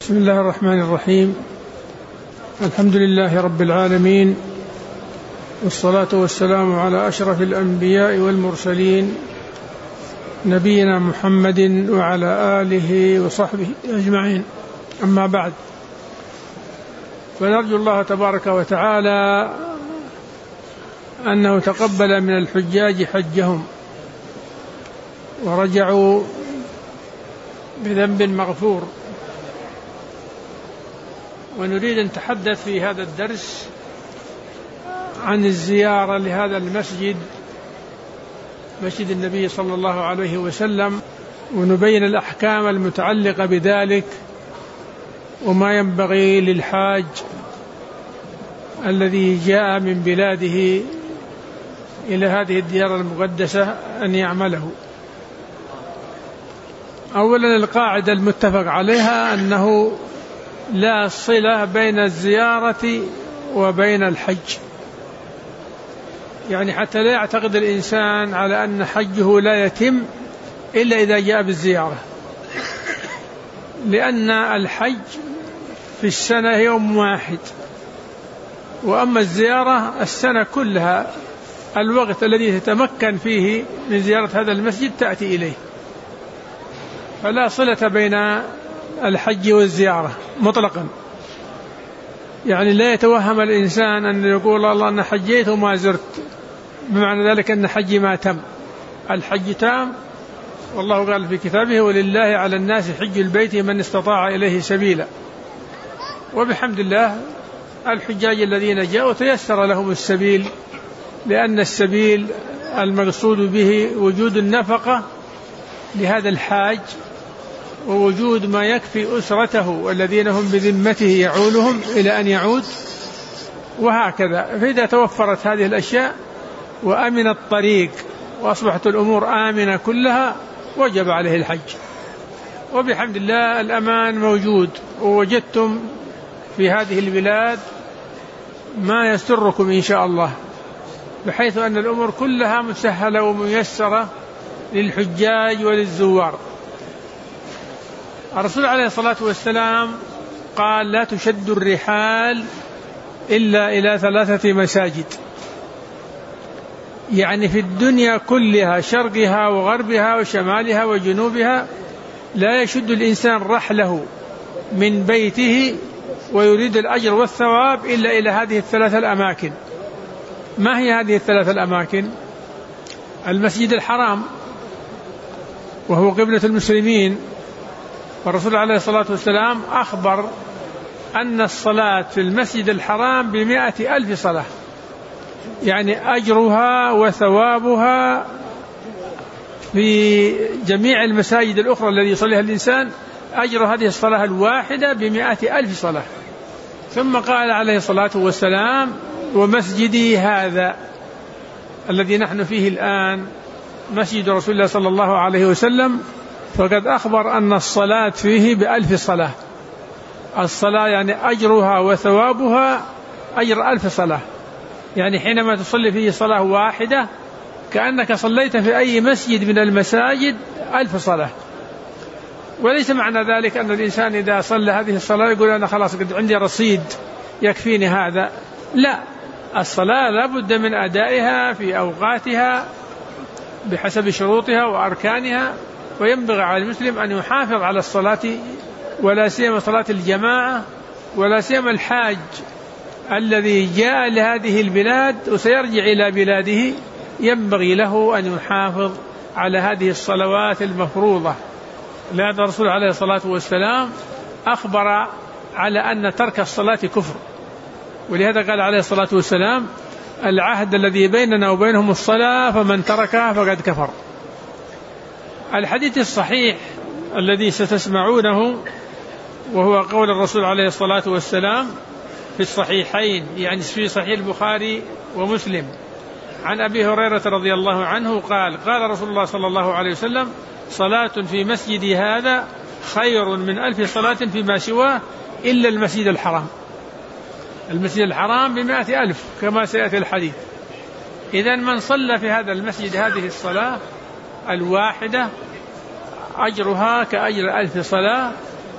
بسم الله الرحمن الرحيم. الحمد لله رب العالمين، والصلاة والسلام على أشرف الأنبياء والمرسلين، نبينا محمد وعلى آله وصحبه أجمعين. أما بعد، فنرجو الله تبارك وتعالى أنه تقبل من الحجاج حجهم ورجعوا بذنب مغفور. ونريد أن نتحدث في هذا الدرس عن الزيارة لهذا المسجد، مسجد النبي صلى الله عليه وسلم، ونبين الأحكام المتعلقة بذلك وما ينبغي للحاج الذي جاء من بلاده إلى هذه الديار المقدسة أن يعمله. أولا، القاعدة المتفق عليها أنه لا صلة بين الزيارة وبين الحج، يعني حتى لا يعتقد الإنسان على أن حجه لا يتم إلا إذا جاء بالزيارة، لأن الحج في السنة يوم واحد، وأما الزيارة السنة كلها، الوقت الذي تتمكن فيه من زيارة هذا المسجد تأتي إليه، فلا صلة بين الحج والزيارة مطلقا. يعني لا يتوهم الإنسان أن يقول الله أنا حجيت وما زرت، بمعنى ذلك أن حجي ما تم. الحج تام، والله قال في كتابه: ولله على الناس حج البيت من استطاع إليه سبيلا. وبحمد الله الحجاج الذين جاءوا تيسر لهم السبيل، لأن السبيل المقصود به وجود النفقة لهذا الحاج، ووجود ما يكفي أسرته والذين هم بذمته يعولهم إلى أن يعود، وهكذا. فإذا توفرت هذه الأشياء وأمن الطريق وأصبحت الأمور آمنة كلها، وجب عليه الحج. وبحمد الله الأمان موجود، ووجدتم في هذه البلاد ما يسركم إن شاء الله، بحيث أن الأمور كلها مسهلة وميسرة للحجاج وللزوار. الرسول عليه الصلاة والسلام قال: لا تشد الرحال إلا إلى 3 مساجد، يعني في الدنيا كلها، شرقها وغربها وشمالها وجنوبها، لا يشد الإنسان رحله من بيته ويريد الأجر والثواب إلا إلى هذه 3 الأماكن. ما هي هذه 3 الأماكن؟ المسجد الحرام، وهو قبلة المسلمين، والرسول عليه الصلاة والسلام أخبر أن الصلاة في المسجد الحرام ب100,000 صلاة، يعني أجرها وثوابها في جميع المساجد الأخرى الذي يصليها الإنسان، أجر هذه الصلاة الواحدة ب100,000 صلاة. ثم قال عليه الصلاة والسلام: ومسجدي هذا الذي نحن فيه الآن مسجد رسول الله صلى الله عليه وسلم، فقد أخبر أن الصلاة فيه ب1,000 صلاة. الصلاة يعني أجرها وثوابها أجر 1000 صلاة، يعني حينما تصلي فيه صلاة واحدة كأنك صليت في أي مسجد من المساجد 1000 صلاة. وليس معنى ذلك أن الإنسان إذا صلى هذه الصلاة يقول أنا خلاص قد عندي رصيد يكفيني هذا، لا، الصلاة لا بد من أدائها في أوقاتها بحسب شروطها وأركانها، وينبغي على المسلم أن يحافظ على الصلاة، ولا سيما صلاة الجماعة، ولا سيما الحاج الذي جاء لهذه البلاد وسيرجع إلى بلاده، ينبغي له أن يحافظ على هذه الصلوات المفروضة. لأن الرسول عليه الصلاة والسلام أخبر على أن ترك الصلاة كفر، ولهذا قال عليه الصلاة والسلام: العهد الذي بيننا وبينهم الصلاة، فمن تركها فقد كفر. الحديث الصحيح الذي ستسمعونه وهو قول الرسول عليه الصلاة والسلام في الصحيحين، يعني في صحيح البخاري ومسلم، عن أبي هريرة رضي الله عنه قال: قال رسول الله صلى الله عليه وسلم: صلاة في مسجدي هذا خير من 1000 صلاة فيما سواه إلا المسجد الحرام. المسجد الحرام ب100,000 كما سيأتي الحديث. إذن من صلى في هذا المسجد هذه الصلاة الواحدة أجرها كأجر 1000 صلاة،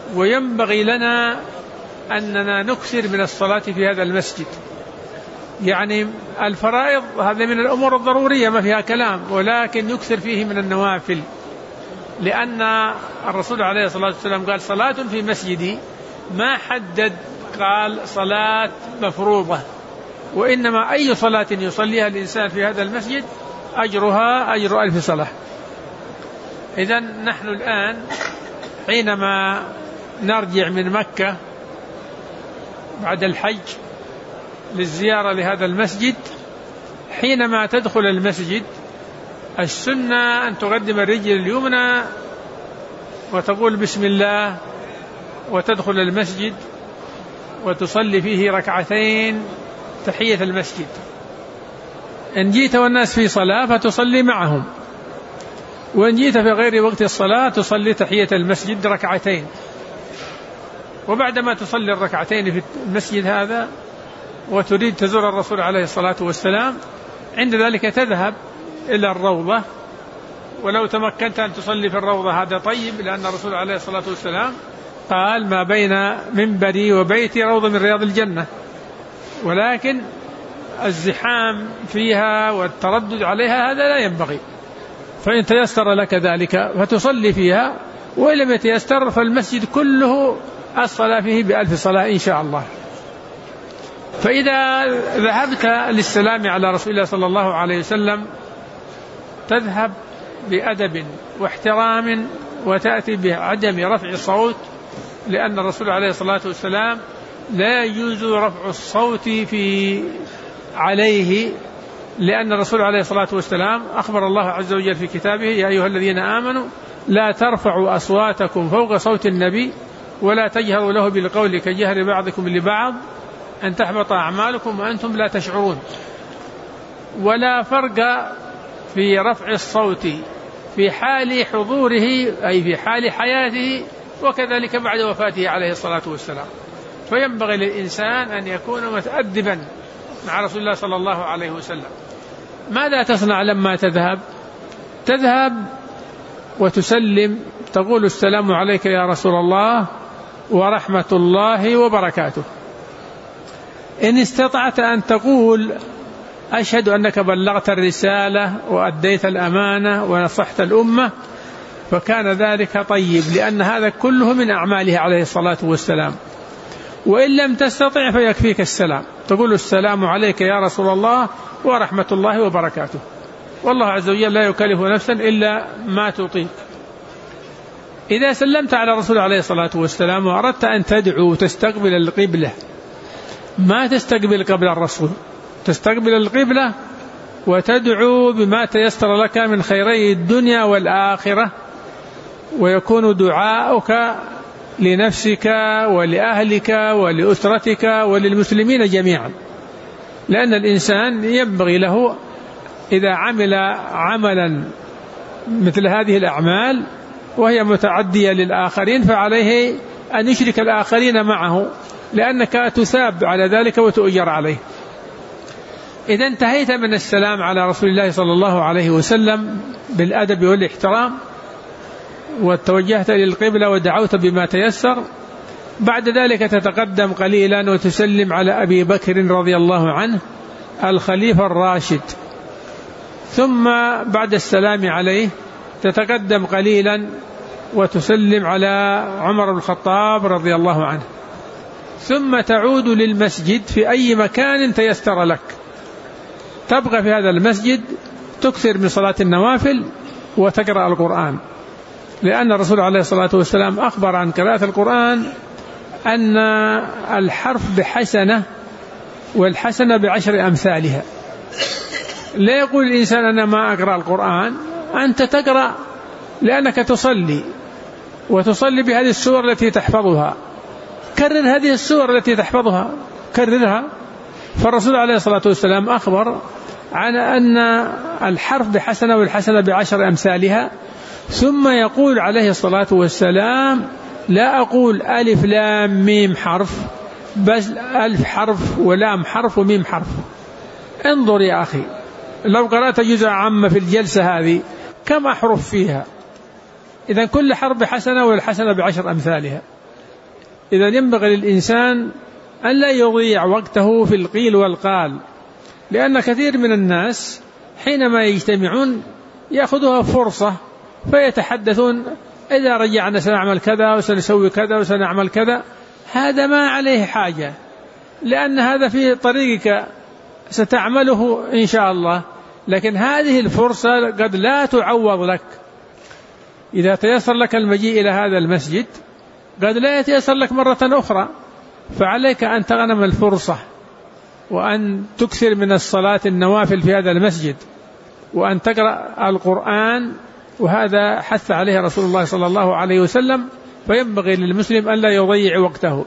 وينبغي لنا أننا نكثر من الصلاة في هذا المسجد. يعني الفرائض هذا من الأمور الضرورية ما فيها كلام، ولكن يكثر فيه من النوافل، لأن الرسول عليه الصلاة والسلام قال صلاة في مسجدي، ما حدد قال صلاة مفروضة، وإنما أي صلاة يصليها الإنسان في هذا المسجد أجرها أجر 1000 صلاة. إذن نحن الآن حينما نرجع من مكة بعد الحج للزيارة لهذا المسجد، حينما تدخل المسجد السنة أن تقدم الرجل اليمنى وتقول بسم الله وتدخل المسجد وتصلي فيه ركعتين تحية المسجد. إن جيت والناس في صلاة فتصلي معهم، وإن جيت في غير وقت الصلاة تصلي تحية المسجد ركعتين. وبعدما تصلي الركعتين في المسجد هذا وتريد تزور الرسول عليه الصلاة والسلام، عند ذلك تذهب إلى الروضة، ولو تمكنت أن تصلي في الروضة هذا طيب، لأن الرسول عليه الصلاة والسلام قال ما بين منبري وبيتي روضة من رياض الجنة، ولكن الزحام فيها والتردد عليها هذا لا ينبغي. فإن تيسر لك ذلك فتصلي فيها، وإن لم يتيسر فالمسجد كله الصلاة فيه ب1000 صلاة إن شاء الله. فإذا ذهبت للسلام على رسول الله صلى الله عليه وسلم تذهب بأدب واحترام، وتأتي بعدم رفع الصوت، لأن الرسول عليه الصلاة والسلام لا يجوز رفع الصوت عليه، لأن الرسول عليه الصلاة والسلام أخبر الله عز وجل في كتابه يا أيها الذين آمنوا لا ترفعوا أصواتكم فوق صوت النبي ولا تجهروا له بالقول كجهر بعضكم لبعض أن تحبط أعمالكم وأنتم لا تشعرون. ولا فرق في رفع الصوت في حال حضوره أي في حال حياته، وكذلك بعد وفاته عليه الصلاة والسلام. فينبغي للإنسان أن يكون متأدبا مع رسول الله صلى الله عليه وسلم. ماذا تصنع لما تذهب وتسلم، تقول السلام عليك يا رسول الله ورحمة الله وبركاته. إن استطعت أن تقول أشهد أنك بلغت الرسالة وأديت الأمانة ونصحت الأمة فكان ذلك طيب، لأن هذا كله من أعماله عليه الصلاة والسلام. وإن لم تستطع فيكفيك السلام، تقول السلام عليك يا رسول الله ورحمة الله وبركاته، والله عز وجل لا يكلف نفسا إلا ما تطيق. إذا سلمت على الرسول عليه الصلاة والسلام وأردت أن تدعو تستقبل القبلة، ما تستقبل قبل الرسول، تستقبل القبلة وتدعو بما تيسر لك من خيري الدنيا والآخرة، ويكون دعاؤك لنفسك ولأهلك ولأسرتك وللمسلمين جميعا. لأن الإنسان ينبغي له إذا عمل عملا مثل هذه الأعمال وهي متعدية للآخرين فعليه أن يشرك الآخرين معه، لأنك تثاب على ذلك وتؤجر عليه. إذا انتهيت من السلام على رسول الله صلى الله عليه وسلم بالأدب والاحترام وتوجهت للقبلة ودعوت بما تيسر، بعد ذلك تتقدم قليلا وتسلم على أبي بكر رضي الله عنه الخليفة الراشد، ثم بعد السلام عليه تتقدم قليلا وتسلم على عمر بن الخطاب رضي الله عنه، ثم تعود للمسجد في أي مكان تيسر لك، تبقى في هذا المسجد تكثر من صلاة النوافل وتقرأ القرآن، لأن الرسول عليه الصلاة والسلام أخبر عن قراءة القرآن أن الحرف بحسنة والحسنة ب10 أمثالها. لا يقول الإنسان أنا ما أقرأ القرآن، أنت تقرأ لأنك تصلي، وتصلي بهذه السور التي تحفظها، كرر هذه السور التي تحفظها كررها. فالرسول عليه الصلاة والسلام أخبر عن أن الحرف بحسنة والحسنة ب10 أمثالها، ثم يقول عليه الصلاة والسلام لا أقول ألف لام ميم حرف، بس ألف حرف ولام حرف وميم حرف. انظر يا أخي، لو قرأت جزء عامة في الجلسة هذه كم أحرف فيها؟ إذن كل حرف بحسنة والحسنة ب10 أمثالها. إذا ينبغي للإنسان أن لا يضيع وقته في القيل والقال، لأن كثير من الناس حينما يجتمعون يأخذوها فرصة فيتحدثون إذا رجعنا سنعمل كذا وسنسوي كذا وسنعمل كذا. هذا ما عليه حاجة، لأن هذا في طريقك ستعمله إن شاء الله، لكن هذه الفرصة قد لا تعوض لك. إذا تيسر لك المجيء إلى هذا المسجد قد لا يتيسر لك مرة أخرى، فعليك أن تغنم الفرصة وأن تكثر من الصلاة النوافل في هذا المسجد وأن تقرأ القرآن، وهذا حث عليه رسول الله صلى الله عليه وسلم، فينبغي للمسلم أن لا يضيع وقته.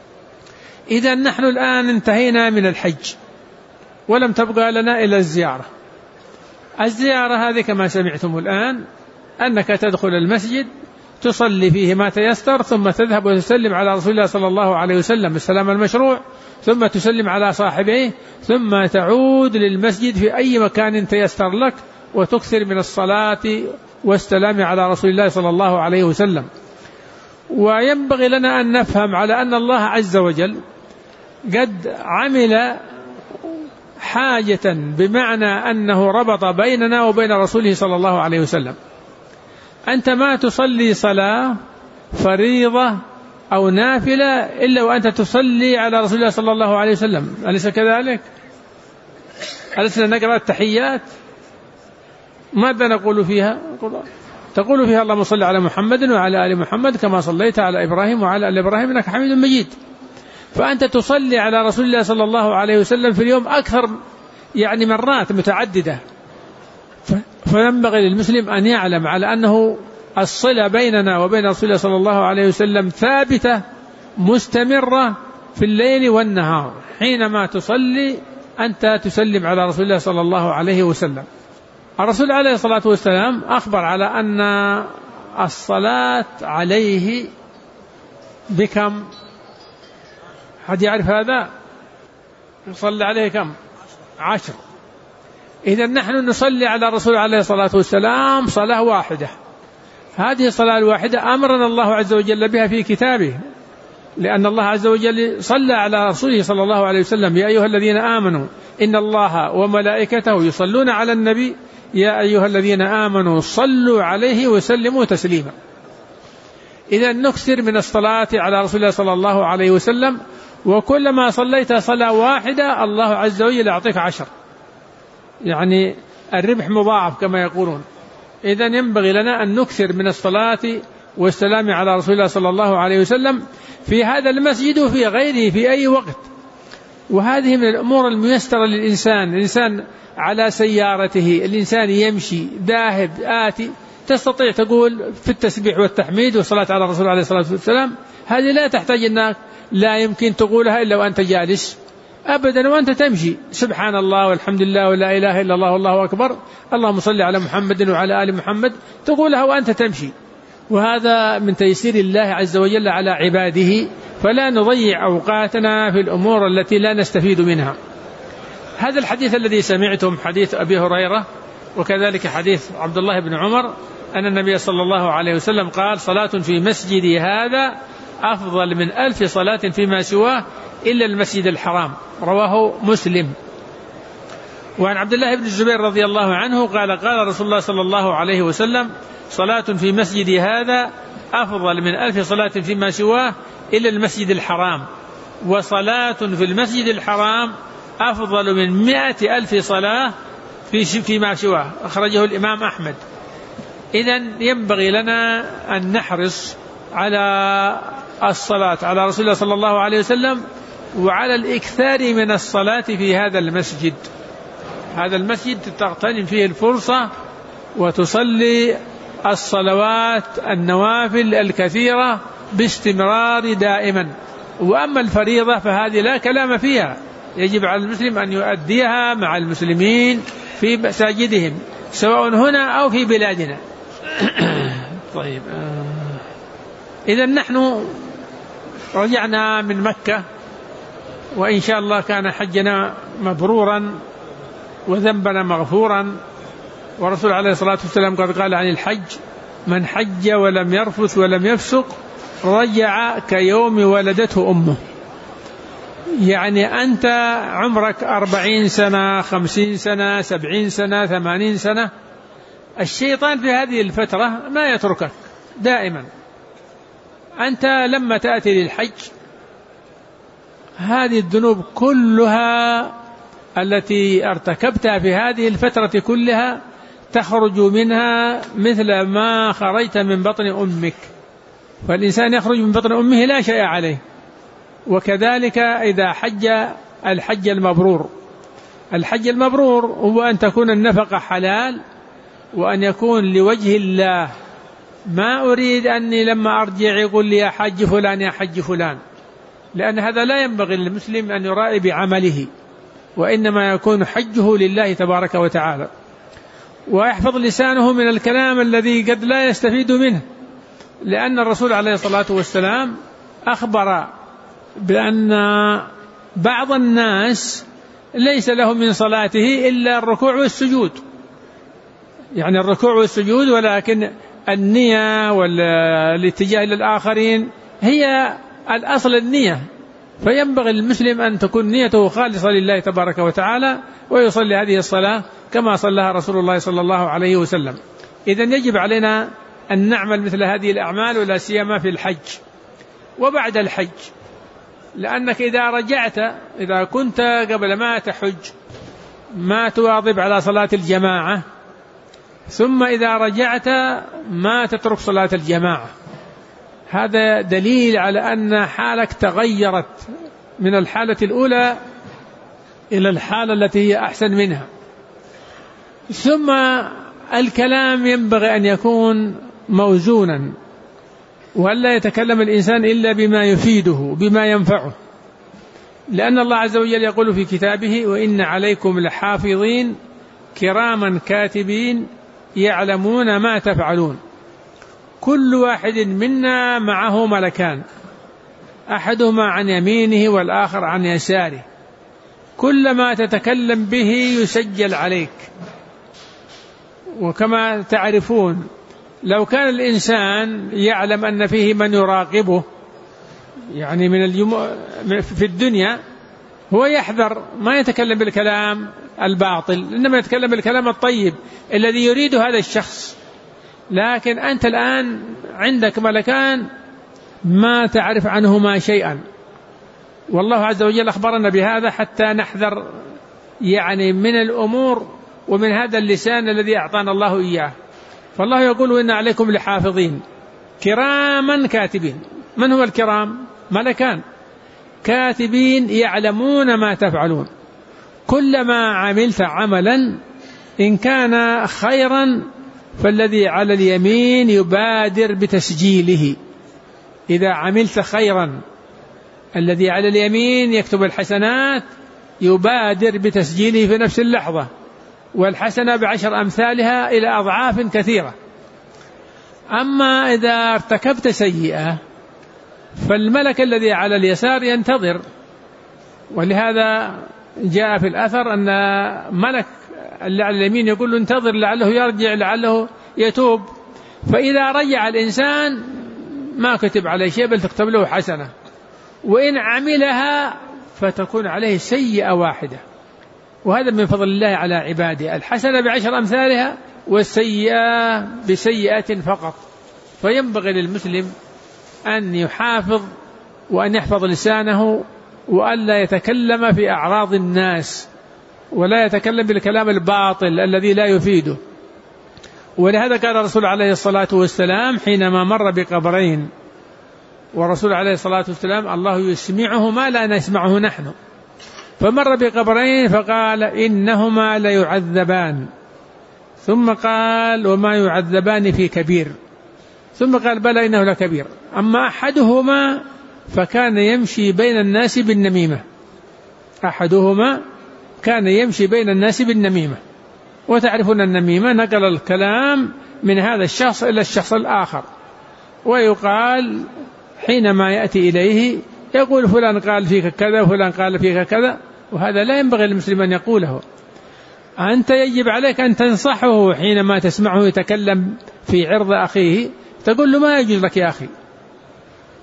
إذا نحن الآن انتهينا من الحج ولم تبقى لنا إلا الزيارة. الزيارة هذه كما سمعتم الآن أنك تدخل المسجد تصلي فيه ما تيسر، ثم تذهب وتسلم على رسول الله صلى الله عليه وسلم السلام المشروع، ثم تسلم على صاحبيه، ثم تعود للمسجد في أي مكان تيسر لك وتكثر من الصلاة والسلام على رسول الله صلى الله عليه وسلم. وينبغي لنا أن نفهم على أن الله عز وجل قد عمل حاجة، بمعنى أنه ربط بيننا وبين رسوله صلى الله عليه وسلم. أنت ما تصلي صلاة فريضة أو نافلة إلا وأنت تصلي على رسول الله صلى الله عليه وسلم، أليس كذلك؟ ألسنا نقرأ التحيات ماذا نقول فيها؟ تقول فيها اللهم صل على محمد وعلى آل محمد كما صليت على إبراهيم وعلى آل إبراهيم إنك حميد مجيد. فأنت تصلي على رسول الله صلى الله عليه وسلم في اليوم أكثر مرات متعددة. فينبغي للمسلم أن يعلم على أنه الصلة بيننا وبين رسول الله صلى الله عليه وسلم ثابتة مستمرة في الليل والنهار. حينما تصلي أنت تسلم على رسول الله صلى الله عليه وسلم. الرسول عليه الصلاة والسلام أخبر على أن الصلاة عليه بكم؟ حد يعرف هذا؟ يصلي عليه كم؟ 10. إذا نحن نصلي على الرسول عليه الصلاة والسلام صلاة واحدة. هذه الصلاة الواحدة أمرنا الله عز وجل بها في كتابه، لأن الله عز وجل صلى على رسوله صلى الله عليه وسلم: يا أيها الذين آمنوا إن الله وملائكته يصلون على النبي يا أيها الذين آمنوا صلوا عليه وسلموا تسليما. إذا نكثر من الصلاة على رسول الله صلى الله عليه وسلم، وكلما صليت صلاة واحدة الله عز وجل يعطيك 10، الربح مضاعف كما يقولون. إذا ينبغي لنا أن نكثر من الصلاة والسلام على رسول الله صلى الله عليه وسلم في هذا المسجد وفي غيره في أي وقت. وهذه من الأمور الميسرة للإنسان. الإنسان على سيارته، الإنسان يمشي ذاهب آتي، تستطيع تقول في التسبيح والتحميد والصلاة على الرسول عليه الصلاة والسلام. هذه لا تحتاج أنك لا يمكن تقولها إلا وأنت جالس أبدا، وأنت تمشي سبحان الله والحمد لله ولا إله إلا الله والله أكبر اللهم صل على محمد وعلى آل محمد، تقولها وأنت تمشي. وهذا من تيسير الله عز وجل على عباده، فلا نضيع أوقاتنا في الأمور التي لا نستفيد منها. هذا الحديث الذي سمعتم حديث أبي هريرة، وكذلك حديث عبد الله بن عمر أن النبي صلى الله عليه وسلم قال: صلاة في مسجدي هذا أفضل من 1000 صلاة فيما سواه إلا المسجد الحرام، رواه مسلم. وعن عبد الله بن الزبير رضي الله عنه قال: قال رسول الله صلى الله عليه وسلم: صلاة في مسجدي هذا أفضل من 1000 صلاة فيما سواه إلا المسجد الحرام، وصلاة في المسجد الحرام أفضل من 100,000 صلاة فيما سواه، أخرجه الإمام أحمد. إذن ينبغي لنا أن نحرص على الصلاة على رسول الله صلى الله عليه وسلم، وعلى الإكثار من الصلاة في هذا المسجد. هذا المسجد تغتنم فيه الفرصة وتصلي الصلوات النوافل الكثيرة باستمرار دائما. وأما الفريضة فهذه لا كلام فيها، يجب على المسلم أن يؤديها مع المسلمين في مساجدهم سواء هنا أو في بلادنا. طيب، إذا نحن رجعنا من مكة، وإن شاء الله كان حجنا مبرورا وذنبنا مغفورا. ورسول عليه الصلاة والسلام قد قال عن الحج: من حج ولم يرفث ولم يفسق رجع كيوم ولدته أمه. يعني أنت عمرك 40 سنة 50 سنة 70 سنة 80 سنة، الشيطان في هذه الفترة ما يتركك دائما. أنت لما تأتي للحج هذه الذنوب كلها التي ارتكبتها في هذه الفترة كلها تخرج منها مثل ما خرجت من بطن أمك، فالإنسان يخرج من بطن أمه لا شيء عليه. وكذلك إذا حج الحج المبرور، الحج المبرور هو أن تكون النفقة حلال وأن يكون لوجه الله، ما أريد أني لما أرجع يقول لي يا حج فلان يا حج فلان، لأن هذا لا ينبغي للمسلم أن يرائي بعمله، وإنما يكون حجه لله تبارك وتعالى. ويحفظ لسانه من الكلام الذي قد لا يستفيد منه، لأن الرسول عليه الصلاة والسلام أخبر بأن بعض الناس ليس له من صلاته إلا الركوع والسجود، يعني الركوع والسجود، ولكن النية والاتجاه للآخرين هي الأصل النية. فينبغي للمسلم أن تكون نيته خالصة لله تبارك وتعالى ويصلي هذه الصلاة كما صلىها رسول الله صلى الله عليه وسلم. إذن يجب علينا أن نعمل مثل هذه الأعمال، ولا سيما في الحج وبعد الحج، لأنك إذا رجعت، إذا كنت قبل ما تحج ما تواظب على صلاة الجماعة، ثم إذا رجعت ما تترك صلاة الجماعة، هذا دليل على أن حالك تغيرت من الحالة الأولى إلى الحالة التي هي أحسن منها. ثم الكلام ينبغي أن يكون موزونا، وألا يتكلم الإنسان إلا بما يفيده بما ينفعه، لأن الله عز وجل يقول في كتابه: وإن عليكم لحافظين كراما كاتبين يعلمون ما تفعلون. كل واحد منا معه ملكان، أحدهما عن يمينه والآخر عن يساره، كل ما تتكلم به يسجل عليك. وكما تعرفون لو كان الإنسان يعلم أن فيه من يراقبه، يعني في الدنيا، هو يحذر ما يتكلم بالكلام الباطل، إنما يتكلم بالكلام الطيب الذي يريده هذا الشخص. لكن أنت الآن عندك ملكان ما تعرف عنهما شيئا، والله عز وجل أخبرنا بهذا حتى نحذر يعني من الأمور ومن هذا اللسان الذي أعطانا الله إياه. فالله يقول: وإن عليكم لحافظين كراما كاتبين. من هو الكرام؟ ملكان كاتبين يعلمون ما تفعلون. كلما عملت عملا إن كان خيرا فالذي على اليمين يبادر بتسجيله. إذا عملت خيرا الذي على اليمين يكتب الحسنات يبادر بتسجيله في نفس اللحظة، والحسنة ب10 أمثالها إلى أضعاف كثيرة. أما إذا ارتكبت سيئة فالملك الذي على اليسار ينتظر، ولهذا جاء في الأثر أن ملك اللي على اليمين يقول له: انتظر لعله يرجع لعله يتوب. فإذا رجع الإنسان ما كتب عليه شيء بل تكتب له حسنة، وإن عملها فتكون عليه سيئة واحدة. وهذا من فضل الله على عباده، الحسنة ب10 أمثالها والسيئة بسيئة فقط. فينبغي للمسلم أن يحافظ وأن يحفظ لسانه، وألا يتكلم في أعراض الناس، ولا يتكلم بالكلام الباطل الذي لا يفيده. ولهذا قال الرسول عليه الصلاة والسلام حينما مر بقبرين، ورسول عليه الصلاة والسلام الله يسمعه ما لا نسمعه نحن، فمر بقبرين فقال: إنهما ليعذبان. ثم قال: وما يعذبان في كبير. ثم قال: بلى إنه لكبير. أما أحدهما فكان يمشي بين الناس بالنميمة. أحدهما كان يمشي بين الناس بالنميمة، وتعرفون النميمة نقل الكلام من هذا الشخص إلى الشخص الآخر، ويقال حينما يأتي إليه يقول: فلان قال فيك كذا وفلان قال فيك كذا. وهذا لا ينبغي للمسلم أن يقوله. أنت يجب عليك أن تنصحه حينما تسمعه يتكلم في عرض أخيه، تقول له: ما يجوز لك يا أخي،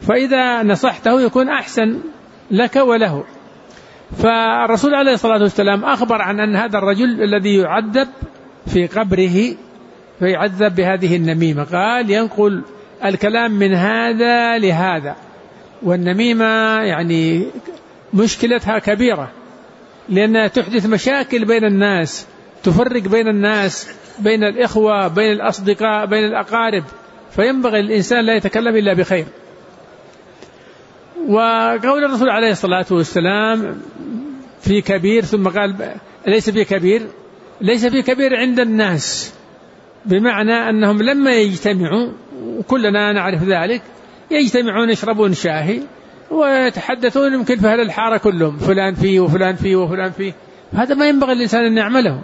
فإذا نصحته يكون أحسن لك وله. فالرسول عليه الصلاة والسلام أخبر عن أن هذا الرجل الذي يعذب في قبره فيعذب بهذه النميمة، قال ينقل الكلام من هذا لهذا. والنميمة يعني مشكلتها كبيرة، لأنها تحدث مشاكل بين الناس، تفرق بين الناس، بين الإخوة، بين الأصدقاء، بين الأقارب، فينبغي الإنسان لا يتكلم إلا بخير. وقول الرسول عليه الصلاة والسلام في كبير، ثم قال ليس في كبير، ليس في كبير عند الناس، بمعنى أنهم لما يجتمعوا، وكلنا نعرف ذلك، يجتمعون يشربون شاهي ويتحدثون يمكن في أهل الحارة كلهم، فلان فيه وفلان فيه وفلان فيه. هذا ما ينبغي الإنسان أن يعمله.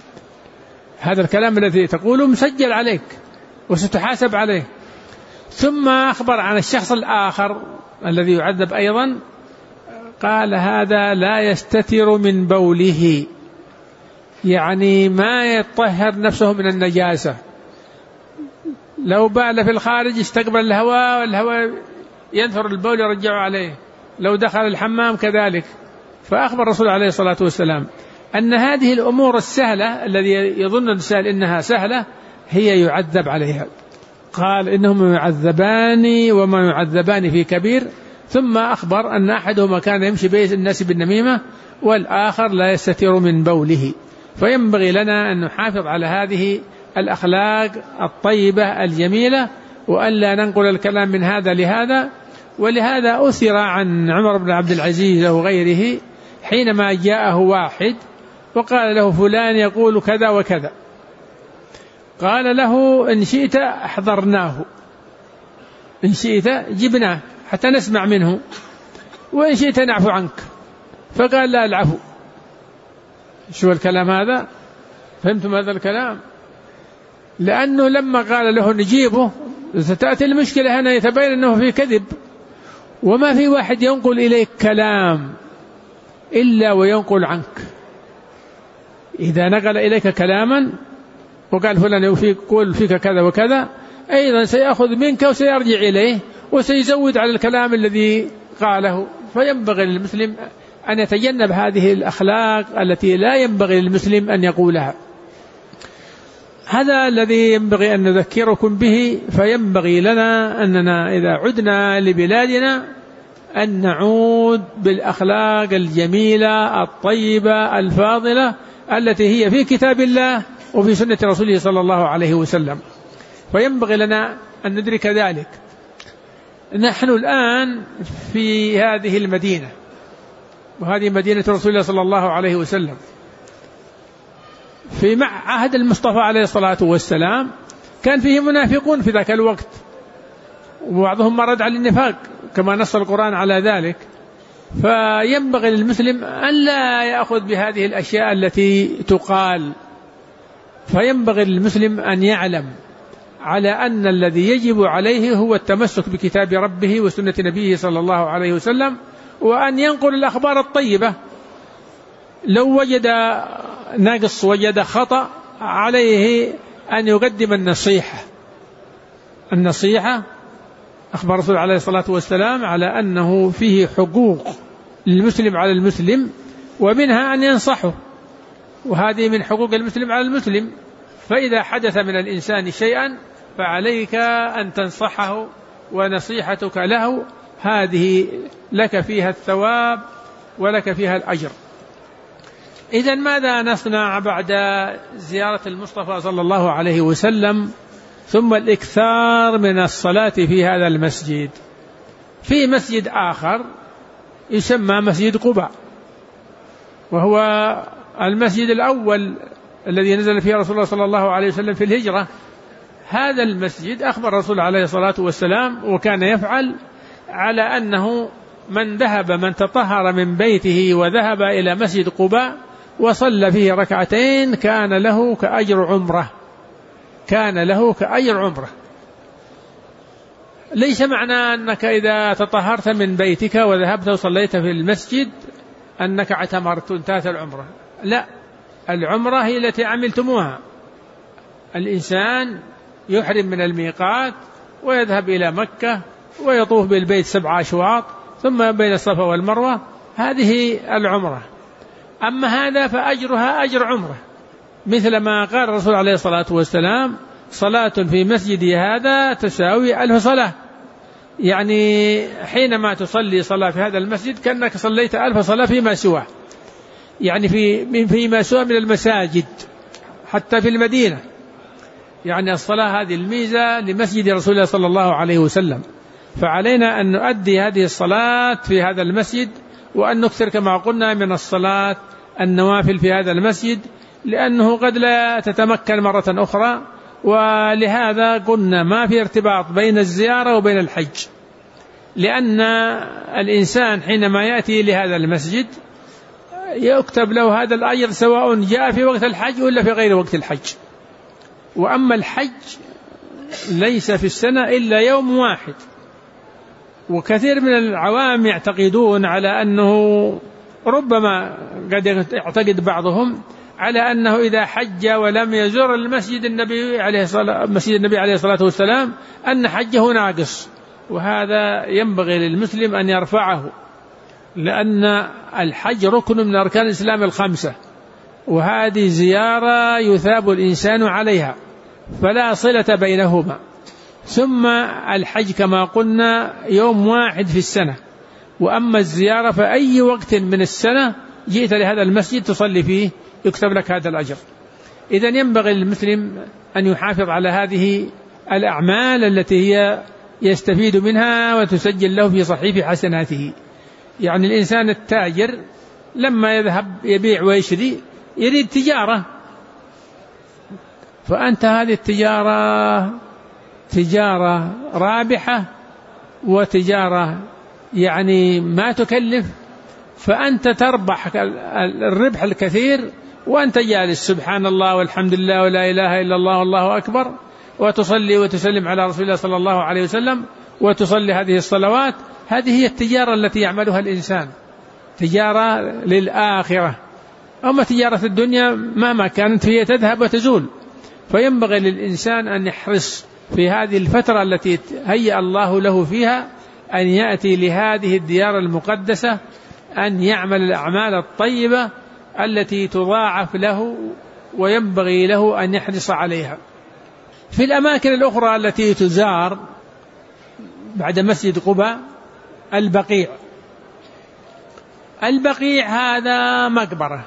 هذا الكلام الذي تقوله مسجل عليك وستحاسب عليه. ثم أخبر عن الشخص الآخر الذي يعذب أيضا، قال هذا لا يستتر من بوله، يعني ما يطهر نفسه من النجاسة، لو بال في الخارج استقبل الهواء والهواء ينثر البول يرجع عليه، لو دخل الحمام كذلك. فأخبر الرسول عليه الصلاة والسلام أن هذه الأمور السهلة الذي يظن الإنسان إنها سهلة هي يعذب عليها. قال إنهم يعذبان وما يعذبان في كبير. ثم أخبر أن أحدهما كان يمشي بين الناس بالنميمة والآخر لا يستتر من بوله. فينبغي لنا أن نحافظ على هذه الأخلاق الطيبة الجميلة، وأن لا ننقل الكلام من هذا لهذا. ولهذا أثر عن عمر بن عبد العزيز وغيره حينما جاءه واحد وقال له فلان يقول كذا وكذا، قال له إن شئت أحضرناه، إن شئت جبناه حتى نسمع منه، وإن شئت نعفو عنك. فقال لا العفو. شو الكلام هذا؟ فهمتم هذا الكلام؟ لأنه لما قال له نجيبه ستأتي المشكلة هنا، يتبين أنه في كذب، وما في واحد ينقل إليك كلام إلا وينقل عنك. إذا نقل إليك كلاما وقال فلان يقول فيك كذا وكذا، أيضا سيأخذ منك وسيرجع إليه وسيزود على الكلام الذي قاله. فينبغي للمسلم أن يتجنب هذه الأخلاق التي لا ينبغي للمسلم أن يقولها. هذا الذي ينبغي أن نذكركم به. فينبغي لنا أننا إذا عدنا لبلادنا أن نعود بالأخلاق الجميلة الطيبة الفاضلة التي هي في كتاب الله وفي سنة رسوله صلى الله عليه وسلم. فينبغي لنا أن ندرك ذلك. نحن الآن في هذه المدينة، وهذه مدينة رسول الله صلى الله عليه وسلم، في عهد المصطفى عليه الصلاة والسلام كان فيه منافقون في ذاك الوقت، وبعضهم مرد على النفاق كما نص القرآن على ذلك. فينبغي للمسلم أن لا يأخذ بهذه الأشياء التي تقال. فينبغي للمسلم أن يعلم على أن الذي يجب عليه هو التمسك بكتاب ربه وسنة نبيه صلى الله عليه وسلم، وأن ينقل الأخبار الطيبة. لو وجد نقص وجد خطأ عليه أن يقدم النصيحة. أخبر الرسول عليه الصلاة والسلام على أنه فيه حقوق للمسلم على المسلم، ومنها أن ينصحه، وهذه من حقوق المسلم على المسلم. فإذا حدث من الإنسان شيئا فعليك أن تنصحه، ونصيحتك له هذه لك فيها الثواب ولك فيها الأجر. إذن ماذا نصنع بعد زيارة المصطفى صلى الله عليه وسلم ثم الإكثار من الصلاة في هذا المسجد؟ في مسجد آخر يسمى مسجد قباء، وهو المسجد الأول الذي نزل فيه رسول الله صلى الله عليه وسلم في الهجرة. هذا المسجد أخبر الرسول عليه الصلاة والسلام وكان يفعل على أنه من تطهر من بيته وذهب إلى مسجد قباء وصلى فيه ركعتين كان له كأجر عمره. ليس معنى أنك إذا تطهرت من بيتك وذهبت وصليت في المسجد أنك اعتمرت وانتهت العمرة، لا، العمرة هي التي عملتموها. الإنسان يحرم من الميقات ويذهب إلى مكة ويطوف بالبيت 7 أشواط ثم بين الصفا والمروة، هذه العمرة. أما هذا فأجرها أجر عمرة، مثل ما قال الرسول عليه الصلاة والسلام: صلاة في مسجدي هذا تساوي 1000 صلاة. يعني حينما تصلي صلاة في هذا المسجد كأنك صليت 1000 صلاة فيما سواه، يعني فيما سوى من المساجد حتى في المدينة. يعني الصلاة هذه الميزة لمسجد رسول الله صلى الله عليه وسلم، فعلينا أن نؤدي هذه الصلاة في هذا المسجد، وأن نكثر كما قلنا من الصلاة النوافل في هذا المسجد، لأنه قد لا تتمكن مرة أخرى. ولهذا قلنا ما في ارتباط بين الزيارة وبين الحج، لأن الإنسان حينما يأتي لهذا المسجد يكتب له هذا الأجر سواء جاء في وقت الحج ولا في غير وقت الحج. وأما الحج ليس في السنة إلا يوم واحد، وكثير من العوام يعتقدون على أنه، ربما قد يعتقد بعضهم على أنه إذا حج ولم يزور مسجد النبي عليه الصلاة والسلام أن حجه ناقص، وهذا ينبغي للمسلم أن يرفعه، لأن الحج ركن من أركان الإسلام ال5، وهذه زيارة يثاب الإنسان عليها، فلا صلة بينهما. ثم الحج كما قلنا يوم واحد في السنة، وأما الزيارة فأي وقت من السنة جئت لهذا المسجد تصلي فيه يكتب لك هذا الأجر. إذن ينبغي للمسلم أن يحافظ على هذه الأعمال التي هي يستفيد منها وتسجل له في صحيفة حسناته. يعني الإنسان التاجر لما يذهب يبيع ويشري يريد تجارة، فأنت هذه التجارة تجارة رابحة وتجارة يعني ما تكلف، فأنت تربح الربح الكثير وأنت جالس سبحان الله والحمد لله ولا إله إلا الله والله أكبر، وتصلي وتسلم على رسول الله صلى الله عليه وسلم، وتصلي هذه الصلوات. هذه هي التجارة التي يعملها الإنسان، تجارة للآخرة. أما تجارة الدنيا مهما كانت هي تذهب وتزول، فينبغي للإنسان أن يحرص في هذه الفترة التي هيأ الله له فيها أن يأتي لهذه الديار المقدسة، أن يعمل الأعمال الطيبة التي تضاعف له، وينبغي له أن يحرص عليها. في الأماكن الأخرى التي تزار بعد مسجد قباء البقيع هذا مقبرة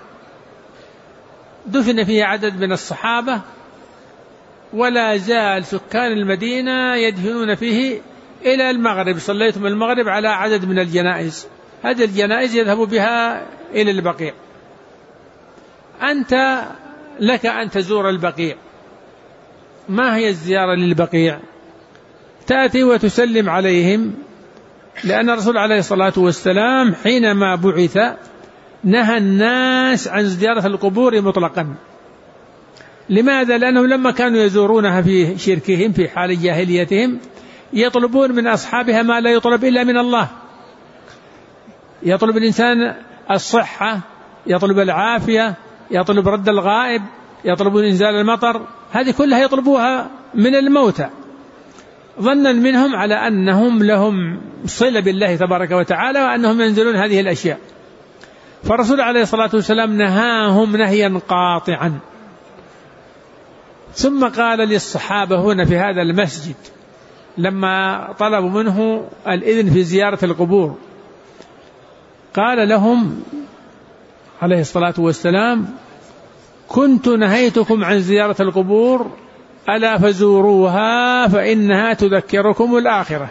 دفن فيه عدد من الصحابة، ولا زال سكان المدينة يدفنون فيه إلى المغرب. صليتم المغرب على عدد من الجنائز، هذه الجنائز يذهب بها إلى البقيع. أنت لك أن تزور البقيع. ما هي الزيارة للبقيع؟ تأتي وتسلم عليهم، لأن الرسول عليه الصلاة والسلام حينما بعث نهى الناس عن زيارة القبور مطلقا. لماذا؟ لأنهم لما كانوا يزورونها في شركهم في حال جاهليتهم يطلبون من أصحابها ما لا يطلب إلا من الله. يطلب الإنسان الصحة، يطلب العافية، يطلب رد الغائب، يطلب إنزال المطر، هذه كلها يطلبوها من الموتى، ظنا منهم على أنهم لهم صلة بالله تبارك وتعالى وأنهم ينزلون هذه الأشياء. فالرسول عليه الصلاة والسلام نهاهم نهيا قاطعا. ثم قال للصحابة هنا في هذا المسجد لما طلبوا منه الإذن في زيارة القبور، قال لهم عليه الصلاة والسلام: كنت نهيتكم عن زيارة القبور ألا فزوروها فإنها تذكركم الآخرة.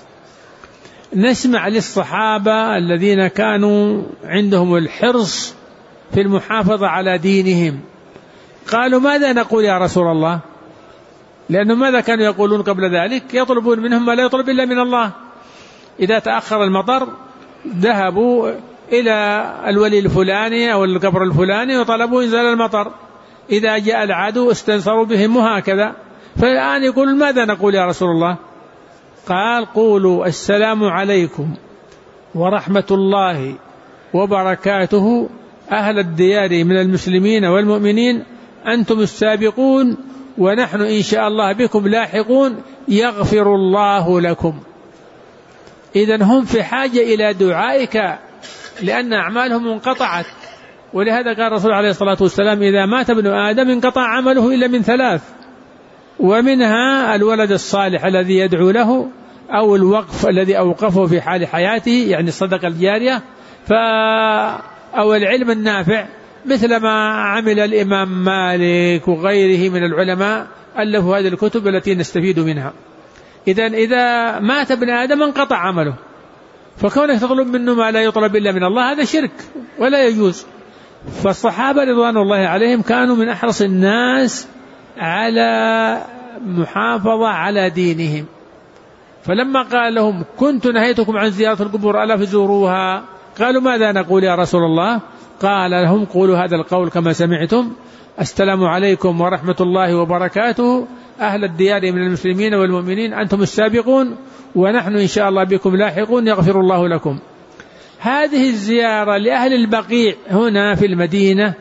نسمع للصحابة الذين كانوا عندهم الحرص في المحافظة على دينهم، قالوا: ماذا نقول يا رسول الله؟ لأنه ماذا كانوا يقولون قبل ذلك؟ يطلبون منهم ما لا يطلب إلا من الله. إذا تأخر المطر ذهبوا إلى الولي الفلاني أو القبر الفلاني وطلبوا إنزال المطر، إذا جاء العدو استنصروا بهم، وهكذا. فالآن يقول: ماذا نقول يا رسول الله؟ قال: قولوا السلام عليكم ورحمة الله وبركاته أهل الديار من المسلمين والمؤمنين، أنتم السابقون ونحن إن شاء الله بكم لاحقون، يغفر الله لكم. إذن هم في حاجة إلى دعائك لأن أعمالهم انقطعت. ولهذا قال الرسول عليه الصلاة والسلام: إذا مات ابن آدم انقطع عمله إلا من ثلاث، ومنها الولد الصالح الذي يدعو له، أو الوقف الذي أوقفه في حال حياته يعني الصدقة الجارية، أو العلم النافع مثل ما عمل الإمام مالك وغيره من العلماء ألفوا هذه الكتب التي نستفيد منها. إذا مات ابن آدم انقطع عمله، فكونك تطلب منه ما لا يطلب إلا من الله هذا شرك ولا يجوز. فالصحابة رضوان الله عليهم كانوا من أحرص الناس على محافظة على دينهم، فلما قال لهم: كنت نهيتكم عن زيارة القبور ألا فزوروها، قالوا: ماذا نقول يا رسول الله؟ قال لهم: قولوا هذا القول كما سمعتم: السلام عليكم ورحمة الله وبركاته أهل الديار من المسلمين والمؤمنين، أنتم السابقون ونحن إن شاء الله بكم لاحقون يغفر الله لكم. هذه الزيارة لأهل البقيع هنا في المدينة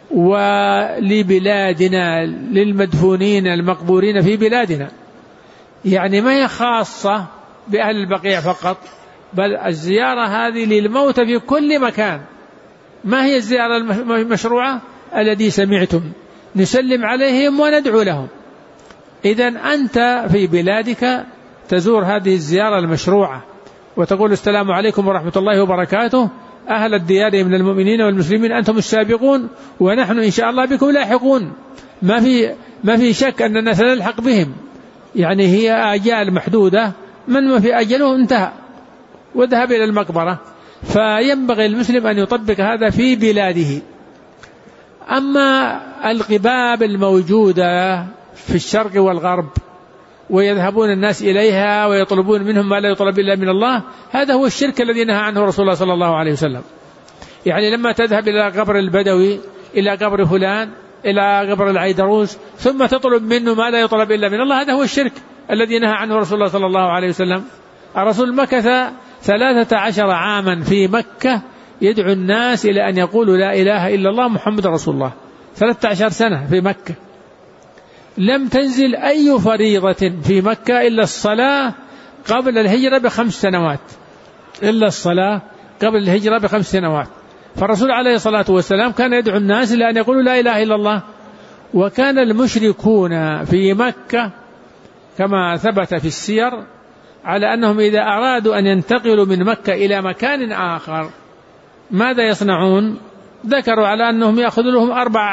ولبلادنا للمدفونين المقبورين في بلادنا، يعني ما هي خاصة بأهل البقيع فقط، بل الزيارة هذه للموت في كل مكان. ما هي الزيارة المشروعة؟ الذي سمعتم، نسلم عليهم وندعو لهم. إذن أنت في بلادك تزور هذه الزيارة المشروعة وتقول: السلام عليكم ورحمة الله وبركاته أهل الديار من المؤمنين والمسلمين، أنتم السابقون ونحن إن شاء الله بكم لاحقون. ما في شك أننا سنلحق بهم، يعني هي آجال محدودة، من ما في أجله انتهى وذهب إلى المقبرة. فينبغي المسلم أن يطبق هذا في بلاده. أما القباب الموجودة في الشرق والغرب ويذهبون الناس إليها ويطلبون منهم ما لا يطلب إلا من الله، هذا هو الشرك الذي نهى عنه رسول الله صلى الله عليه وسلم. يعني لما تذهب إلى قبر البدوي، إلى قبر فلان، إلى قبر العيدروس، ثم تطلب منه ما لا يطلب إلا من الله، هذا هو الشرك الذي نهى عنه رسول الله صلى الله عليه وسلم. الرسول مكث 13 عاما في مكة يدعو الناس إلى أن يقولوا لا إله إلا الله محمد رسول الله. 13 سنة في مكة، لم تنزل أي فريضة في مكة إلا الصلاة قبل الهجرة ب5 سنوات، إلا الصلاة قبل الهجرة ب5 سنوات. فالرسول عليه الصلاة والسلام كان يدعو الناس إلى أن يقولوا لا إله إلا الله. وكان المشركون في مكة كما ثبت في السير على أنهم إذا أرادوا أن ينتقلوا من مكة إلى مكان آخر ماذا يصنعون؟ ذكروا على أنهم يأخذوا لهم 4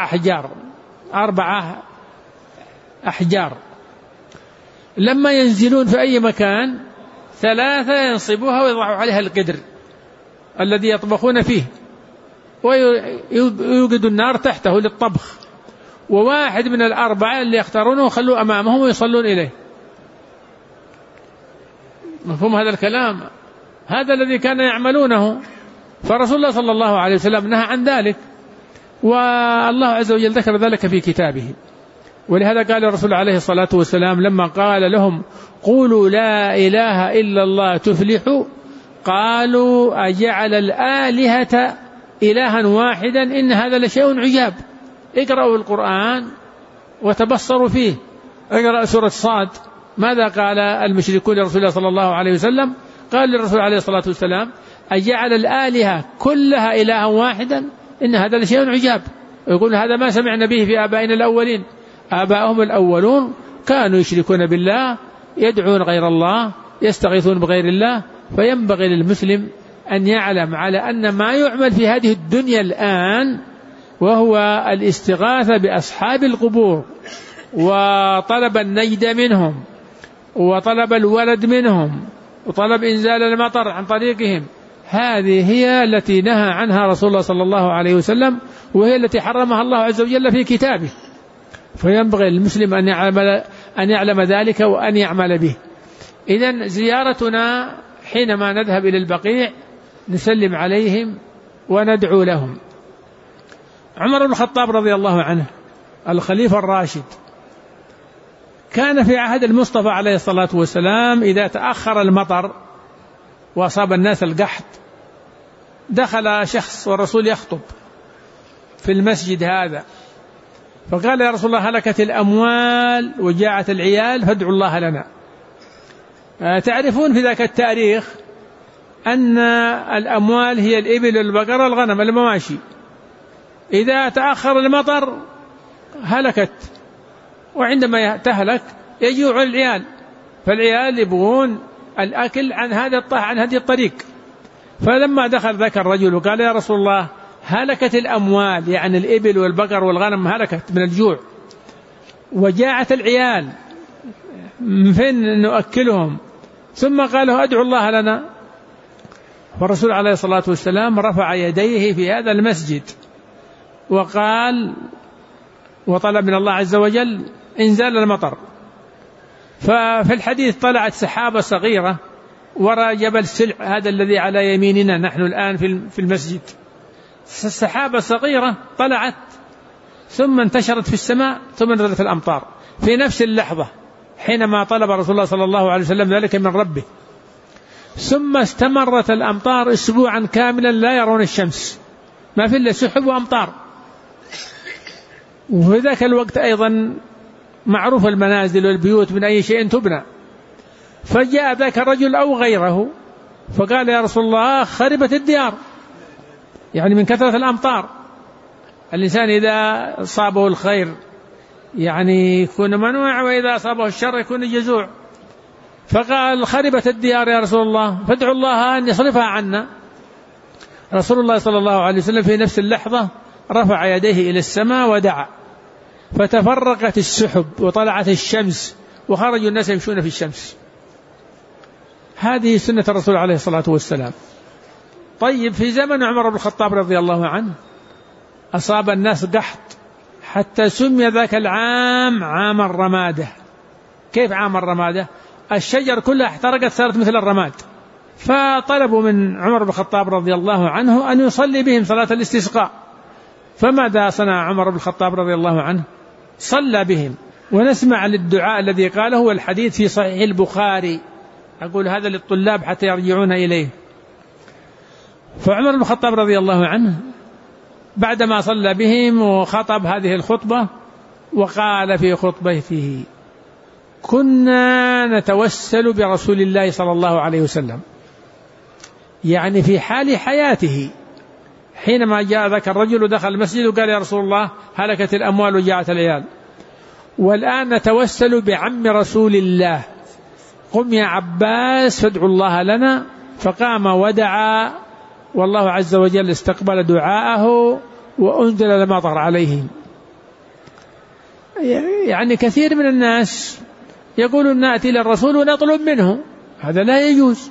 أحجار، لما ينزلون في أي مكان 3 ينصبوها ويضعوا عليها القدر الذي يطبخون فيه ويوقد النار تحته للطبخ، وواحد من 4 اللي يختارونه خلوه أمامهم ويصلون إليه. مفهوم هذا الكلام؟ هذا الذي كان يعملونه. فرسول الله صلى الله عليه وسلم نهى عن ذلك، والله عز وجل ذكر ذلك في كتابه. ولهذا قال الرسول عليه الصلاة والسلام لما قال لهم: قولوا لا إله إلا الله تفلحوا، قالوا: أجعل الآلهة إلها واحدا إن هذا لشيء عجاب. اقرأوا القرآن وتبصروا فيه، اقرأ سورة صاد، ماذا قال المشركون لرسول الله صلى الله عليه وسلم؟ قال للرسول عليه الصلاة والسلام: أجعل الآلهة كلها إلها واحدا إن هذا لشيء عجاب. ويقول: هذا ما سمعنا به في آبائنا الأولين. آباؤهم الأولون كانوا يشركون بالله، يدعون غير الله، يستغيثون بغير الله. فينبغي للمسلم أن يعلم على أن ما يعمل في هذه الدنيا الآن وهو الاستغاثة بأصحاب القبور وطلب النجد منهم وطلب الولد منهم وطلب إنزال المطر عن طريقهم، هذه هي التي نهى عنها رسول الله صلى الله عليه وسلم، وهي التي حرمها الله عز وجل في كتابه. فينبغي للمسلم أن يعلم ذلك وأن يعمل به. إذن زيارتنا حينما نذهب إلى البقيع نسلم عليهم وندعو لهم. عمر بن الخطاب رضي الله عنه الخليفة الراشد كان في عهد المصطفى عليه الصلاة والسلام إذا تأخر المطر وأصاب الناس القحط دخل شخص والرسول يخطب في المسجد هذا، فقال: يا رسول الله هلكت الأموال وجاعت العيال فادعوا الله لنا. تعرفون في ذاك التاريخ أن الأموال هي الإبل والبقر والغنم المواشي، إذا تأخر المطر هلكت، وعندما تهلك يجوع العيال، فالعيال يبغون الأكل عن هذه الطريق. فلما دخل ذاك الرجل وقال يا رسول الله هلكت الأموال، يعني الإبل والبقر والغنم هلكت من الجوع، وجاعت العيال، فين نؤكلهم؟ ثم قالوا أدعو الله لنا. فالرسول عليه الصلاة والسلام رفع يديه في هذا المسجد وقال وطلب من الله عز وجل إنزال المطر. ففي الحديث طلعت سحابة صغيرة وراء جبل سلع، هذا الذي على يميننا نحن الآن في المسجد، السحابة صغيرة طلعت ثم انتشرت في السماء ثم نزلت الأمطار في نفس اللحظة حينما طلب رسول الله صلى الله عليه وسلم ذلك من ربه. ثم استمرت الأمطار أسبوعا كاملا لا يرون الشمس، ما في إلا سحب وأمطار. وفي ذاك الوقت أيضا معروف المنازل والبيوت من أي شيء تبنى، فجاء ذاك الرجل أو غيره فقال يا رسول الله خربت الديار، يعني من كثرة الأمطار. الإنسان إذا أصابه الخير يعني يكون منوع، وإذا أصابه الشر يكون جزوع. فقال خربت الديار يا رسول الله، فادعوا الله أن يصرفها عنا. رسول الله صلى الله عليه وسلم في نفس اللحظة رفع يديه إلى السماء ودعا، فتفرقت السحب وطلعت الشمس وخرجوا الناس يمشون في الشمس. هذه سنة الرسول عليه الصلاة والسلام. طيب في زمن عمر بن الخطاب رضي الله عنه أصاب الناس قحط حتى سمي ذاك العام عام الرمادة. كيف عام الرمادة؟ الشجر كلها احترقت صارت مثل الرماد. فطلبوا من عمر بن الخطاب رضي الله عنه أن يصلي بهم صلاة الاستسقاء. فماذا صنع عمر بن الخطاب رضي الله عنه؟ صلى بهم. ونسمع للدعاء الذي قاله والحديث في صحيح البخاري، أقول هذا للطلاب حتى يرجعون إليه. فعمر بن الخطاب رضي الله عنه بعدما صلى بهم وخطب هذه الخطبة وقال في خطبته كنا نتوسل برسول الله صلى الله عليه وسلم، يعني في حال حياته حينما جاء ذاك الرجل ودخل المسجد وقال يا رسول الله هلكت الأموال وجاءت العيال، والآن نتوسل بعم رسول الله، قم يا عباس فادعوا الله لنا. فقام ودعا والله عز وجل استقبل دعاءه وأنزل المطر عليهم. يعني كثير من الناس يقولون نأتي للرسول ونطلب منه، هذا لا يجوز.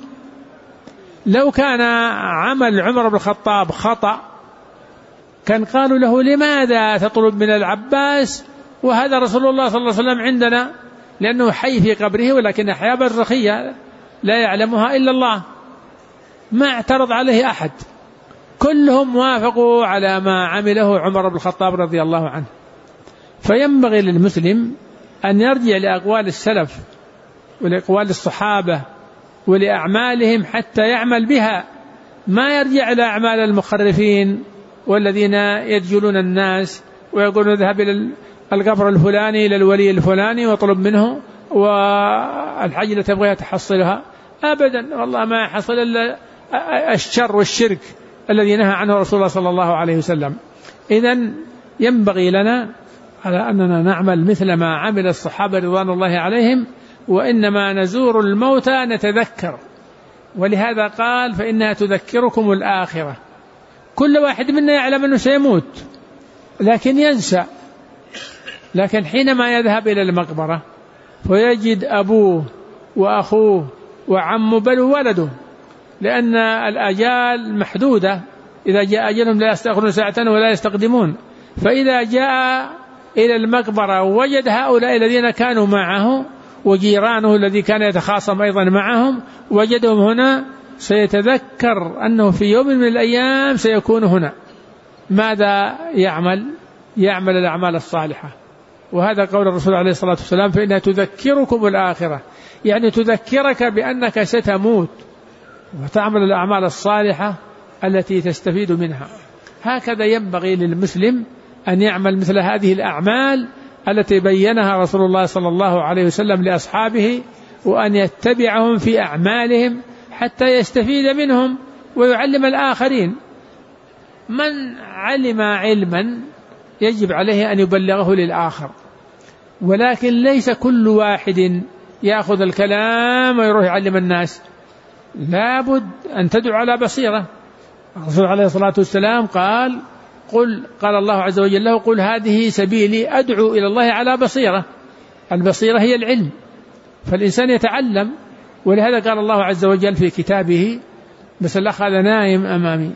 لو كان عمل عمر بن الخطاب خطأ كان قالوا له لماذا تطلب من العباس وهذا رسول الله صلى الله عليه وسلم عندنا، لأنه حي في قبره ولكن أحياء برزخية لا يعلمها إلا الله. ما اعترض عليه أحد، كلهم وافقوا على ما عمله عمر بن الخطاب رضي الله عنه. فينبغي للمسلم أن يرجع لأقوال السلف ولأقوال الصحابة ولأعمالهم حتى يعمل بها، ما يرجع إلى أعمال المخرفين والذين يدجلون الناس ويقولون اذهب إلى القبر الفلاني إلى الولي الفلاني واطلب منه والحاجة اللي تبغيها تحصلها. أبدا، والله ما يحصل إلا الشر والشرك الذي نهى عنه رسول الله صلى الله عليه وسلم. إذن ينبغي لنا على أننا نعمل مثل ما عمل الصحابة رضوان الله عليهم، وإنما نزور الموتى نتذكر، ولهذا قال فإنها تذكركم الآخرة. كل واحد منا يعلم أنه سيموت لكن ينسى، لكن حينما يذهب إلى المقبرة ويجد أبوه وأخوه وعمه بل ولده، لأن الآجال محدودة، إذا جاء أجلهم لا يستأخرون ساعة ولا يستقدمون. فإذا جاء إلى المقبرة ووجد هؤلاء الذين كانوا معه وجيرانه الذي كان يتخاصم أيضا معهم وجدهم هنا، سيتذكر أنه في يوم من الأيام سيكون هنا. ماذا يعمل الأعمال الصالحة. وهذا قول الرسول عليه الصلاة والسلام فإنها تذكركم الآخرة، يعني تذكرك بأنك ستموت، وتعمل الأعمال الصالحة التي تستفيد منها. هكذا ينبغي للمسلم أن يعمل مثل هذه الأعمال التي بينها رسول الله صلى الله عليه وسلم لأصحابه، وأن يتبعهم في أعمالهم حتى يستفيد منهم ويعلم الآخرين. من علم علما يجب عليه أن يبلغه للآخر، ولكن ليس كل واحد يأخذ الكلام ويروح يعلم الناس، لابد أن تدعو على بصيرة. الرسول عليه الصلاة والسلام قال الله عز وجل له: قل هذه سبيلي أدعو إلى الله على بصيرة. البصيرة هي العلم، فالإنسان يتعلم. ولهذا قال الله عز وجل في كتابه: بس الأخ هذا نايم أمامي،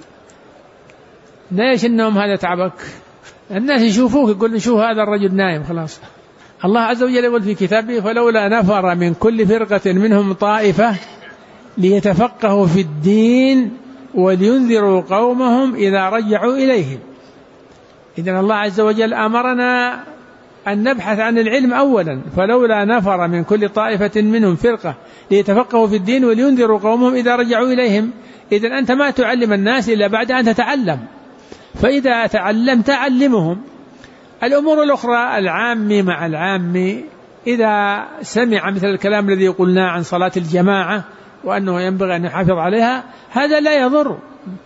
ليش النوم هذا تعبك؟ الناس يشوفوك يقول شوف هذا الرجل نايم خلاص. الله عز وجل يقول في كتابه: فلولا نفر من كل فرقة منهم طائفة ليتفقهوا في الدين ولينذروا قومهم إذا رجعوا إليهم. إذن الله عز وجل أمرنا أن نبحث عن العلم أولا، فلولا نفر من كل طائفة منهم فرقة ليتفقهوا في الدين ولينذروا قومهم إذا رجعوا إليهم. إذن أنت ما تعلم الناس إلا بعد أن تتعلم، فإذا تعلمت علمهم. الأمور الأخرى العام مع العام، إذا سمع مثل الكلام الذي قلنا عن صلاة الجماعة وأنه ينبغي أن يحافظ عليها، هذا لا يضر،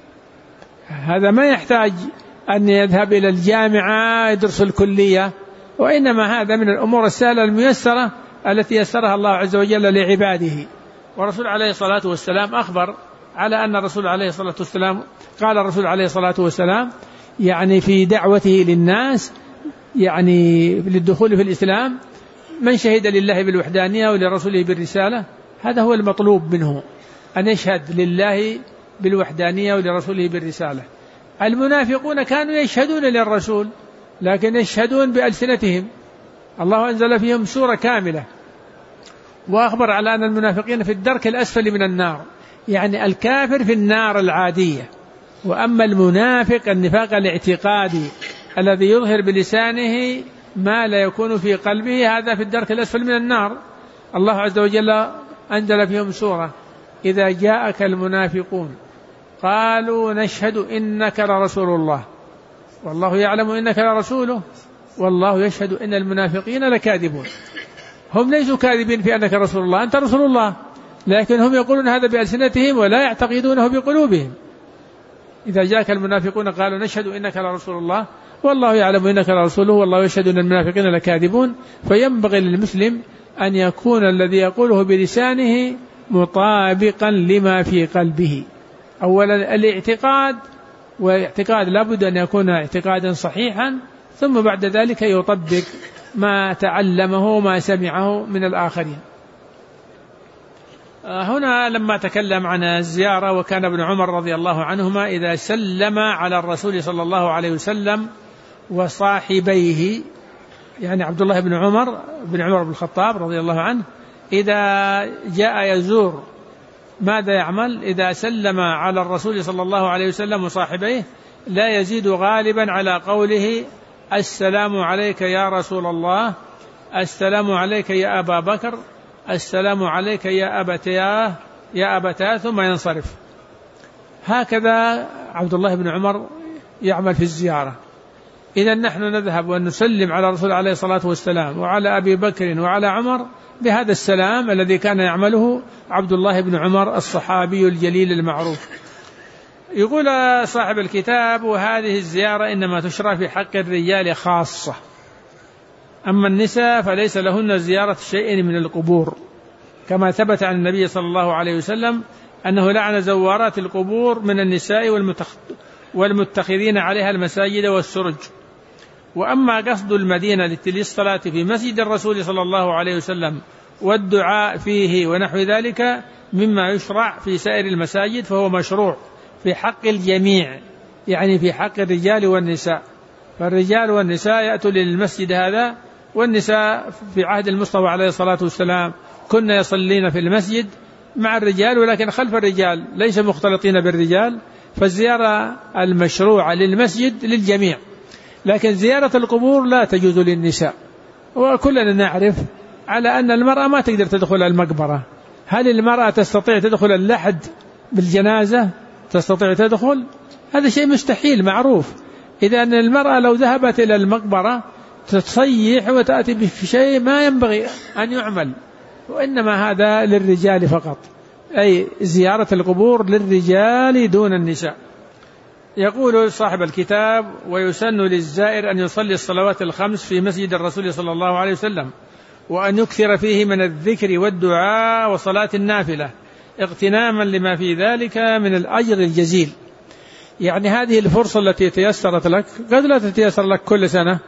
هذا ما يحتاج أن يذهب إلى الجامعة يدرس الكلية، وإنما هذا من الأمور السهلة الميسرة التي يسرها الله عز وجل لعباده. ورسول عليه الصلاة والسلام أخبر على أن الرسول عليه الصلاة والسلام قال الرسول عليه الصلاة والسلام يعني في دعوته للناس يعني للدخول في الإسلام: من شهد لله بالوحدانية ولرسوله بالرسالة. هذا هو المطلوب منه، أن يشهد لله بالوحدانية ولرسوله بالرسالة. المنافقون كانوا يشهدون للرسول لكن يشهدون بألسنتهم. الله أنزل فيهم سورة كاملة وأخبر على أن المنافقين في الدرك الأسفل من النار، يعني الكافر في النار العادية، وأما المنافق النفاق الاعتقادي الذي يظهر بلسانه ما لا يكون في قلبه، هذا في الدرك الأسفل من النار. الله عز وجل أنزل فيهم سورة: إذا جاءك المنافقون قالوا نشهد إنك لرسول الله والله يعلم إنك لرسوله والله يشهد إن المنافقين لكاذبون. هم ليسوا كاذبين في أنك رسول الله، أنت رسول الله، لكن هم يقولون هذا بألسنتهم ولا يعتقدونه بقلوبهم. إذا جاءك المنافقون قالوا نشهد إنك لرسول الله والله يعلم إنك لرسوله والله يشهد أن المنافقين لكاذبون. فينبغي للمسلم أن يكون الذي يقوله بلسانه مطابقا لما في قلبه. أولا الاعتقاد، واعتقاد لابد أن يكون اعتقادا صحيحا، ثم بعد ذلك يطبق ما تعلمه وما سمعه من الآخرين. هنا لما تكلم عن الزيارة، وكان ابن عمر رضي الله عنهما إذا سلم على الرسول صلى الله عليه وسلم وصاحبيه، يعني عبد الله بن عمر بن الخطاب رضي الله عنه، إذا جاء يزور ماذا يعمل؟ إذا سلم على الرسول صلى الله عليه وسلم وصاحبيه لا يزيد غالبا على قوله: السلام عليك يا رسول الله، السلام عليك يا أبا بكر، السلام عليك يا أبتاه، ثم ينصرف. هكذا عبد الله بن عمر يعمل في الزيارة. إذا نحن نذهب ونسلم على الرسول عليه الصلاة والسلام وعلى أبي بكر وعلى عمر بهذا السلام الذي كان يعمله عبد الله بن عمر الصحابي الجليل المعروف. يقول صاحب الكتاب: وهذه الزيارة إنما تشرع في حق الرجال خاصة، أما النساء فليس لهن زيارة شيء من القبور، كما ثبت عن النبي صلى الله عليه وسلم أنه لعن زوارات القبور من النساء والمتخذين عليها المساجد والسرج. وأما قصد المدينة للصلاة في مسجد الرسول صلى الله عليه وسلم والدعاء فيه ونحو ذلك مما يشرع في سائر المساجد، فهو مشروع في حق الجميع، يعني في حق الرجال والنساء. فالرجال والنساء يأتوا للمسجد هذا، والنساء في عهد المصطفى عليه الصلاة والسلام كنا يصلين في المسجد مع الرجال ولكن خلف الرجال، ليس مختلطين بالرجال. فالزيارة المشروعة للمسجد للجميع، لكن زيارة القبور لا تجوز للنساء. وكلنا نعرف على أن المرأة ما تقدر تدخل المقبرة. هل المرأة تستطيع تدخل اللحد بالجنازة؟ تستطيع تدخل؟ هذا شيء مستحيل معروف. إذا أن المرأة لو ذهبت إلى المقبرة تصيح وتأتي بشيء ما ينبغي أن يعمل، وإنما هذا للرجال فقط. أي زيارة القبور للرجال دون النساء. يقول صاحب الكتاب: ويسن للزائر أن يصلي الصلوات الخمس في مسجد الرسول صلى الله عليه وسلم، وأن يكثر فيه من الذكر والدعاء وصلاة النافلة اغتناما لما في ذلك من الأجر الجزيل. يعني هذه الفرصة التي تيسرت لك قد لا تتيسر لك كل سنة،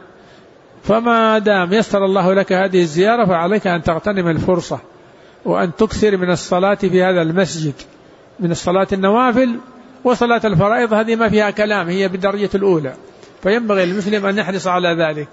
فما دام يسر الله لك هذه الزيارة فعليك أن تغتنم الفرصة وأن تكثر من الصلاة في هذا المسجد، من الصلاة النوافل وصلاة الفرائض، هذه ما فيها كلام، هي بالدرجة الأولى، فينبغي للمسلم أن يحرص على ذلك.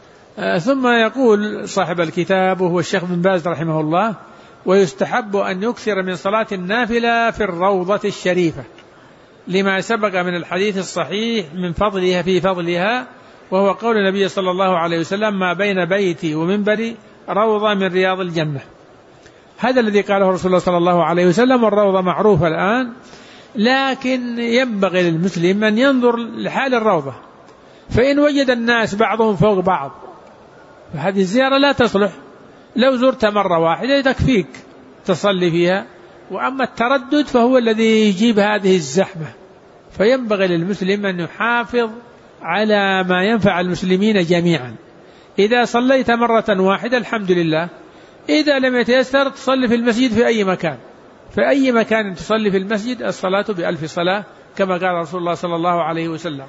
ثم يقول صاحب الكتاب وهو الشيخ بن باز رحمه الله: ويستحب أن يكثر من صلاة النافلة في الروضة الشريفة لما سبق من الحديث الصحيح من فضلها في فضلها، وهو قول النبي صلى الله عليه وسلم: ما بين بيتي ومنبري روضة من رياض الجنة. هذا الذي قاله رسول الله صلى الله عليه وسلم، والروضة معروفة الآن، لكن ينبغي للمسلم أن ينظر لحال الروضة، فإن وجد الناس بعضهم فوق بعض فهذه الزيارة لا تصلح. لو زرت مرة واحدة تكفيك تصلي فيها، وأما التردد فهو الذي يجيب هذه الزحمة. فينبغي للمسلم أن يحافظ على ما ينفع المسلمين جميعا. إذا صليت مرة واحدة الحمد لله، إذا لم يتيسر تصلي في المسجد في أي مكان، في أي مكان تصلي في المسجد الصلاة ب1000 صلاة كما قال رسول الله صلى الله عليه وسلم.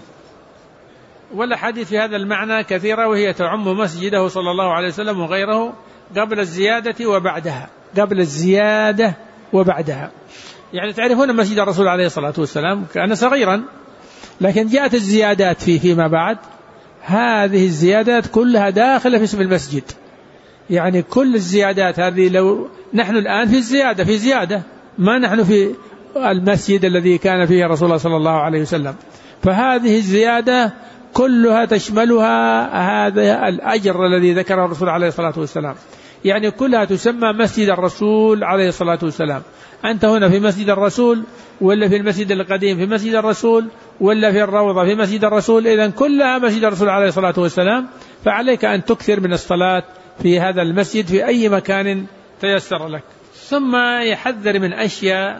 والأحاديث في هذا المعنى كثيرة، وهي تعم مسجده صلى الله عليه وسلم وغيره قبل الزيادة وبعدها، قبل الزيادة وبعدها. يعني تعرفون مسجد الرسول عليه الصلاة والسلام كان صغيرا، لكن جاءت الزيادات فيما بعد، هذه الزيادات كلها داخلة في اسم المسجد. يعني كل الزيادات هذه، لو نحن الآن في زيادة ما نحن في المسجد الذي كان فيه رسول الله صلى الله عليه وسلم، فهذه الزيادة كلها تشملها هذا الأجر الذي ذكره الرسول عليه الصلاة والسلام. يعني كلها تسمى مسجد الرسول عليه الصلاة والسلام. أنت هنا في مسجد الرسول، ولا في المسجد القديم في مسجد الرسول، ولا في الروضة في مسجد الرسول، إذن كلها مسجد الرسول عليه الصلاة والسلام. فعليك أن تكثر من الصلاة في هذا المسجد في أي مكان تيسر لك. ثم يحذر من أشياء،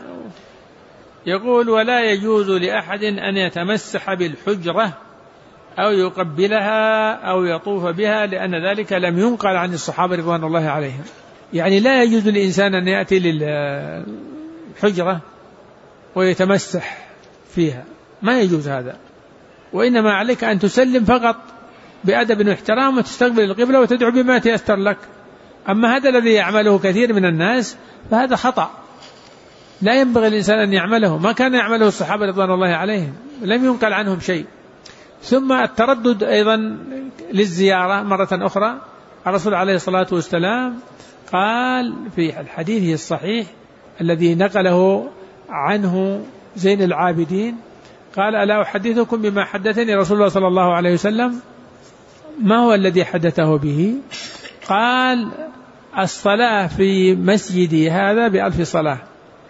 يقول: ولا يجوز لأحد أن يتمسح بالحجرة أو يقبلها أو يطوف بها، لأن ذلك لم ينقل عن الصحابة رضوان الله عليهم. يعني لا يجوز للإنسان أن يأتي للحجرة ويتمسح فيها، ما يجوز هذا، وإنما عليك أن تسلم فقط بأدب واحترام وتستقبل القبلة وتدعو بما تيسر لك. أما هذا الذي يعمله كثير من الناس فهذا خطأ، لا ينبغي الإنسان أن يعمله، ما كان يعمله الصحابة رضوان الله عليهم، لم ينقل عنهم شيء. ثم التردد أيضا للزيارة مرة أخرى، الرسول عليه الصلاة والسلام قال في الحديث الصحيح الذي نقله عنه زين العابدين، قال: ألا أحدثكم بما حدثني رسول الله صلى الله عليه وسلم؟ ما هو الذي حدثه به؟ قال: الصلاة في مسجدي هذا ب1000 صلاة.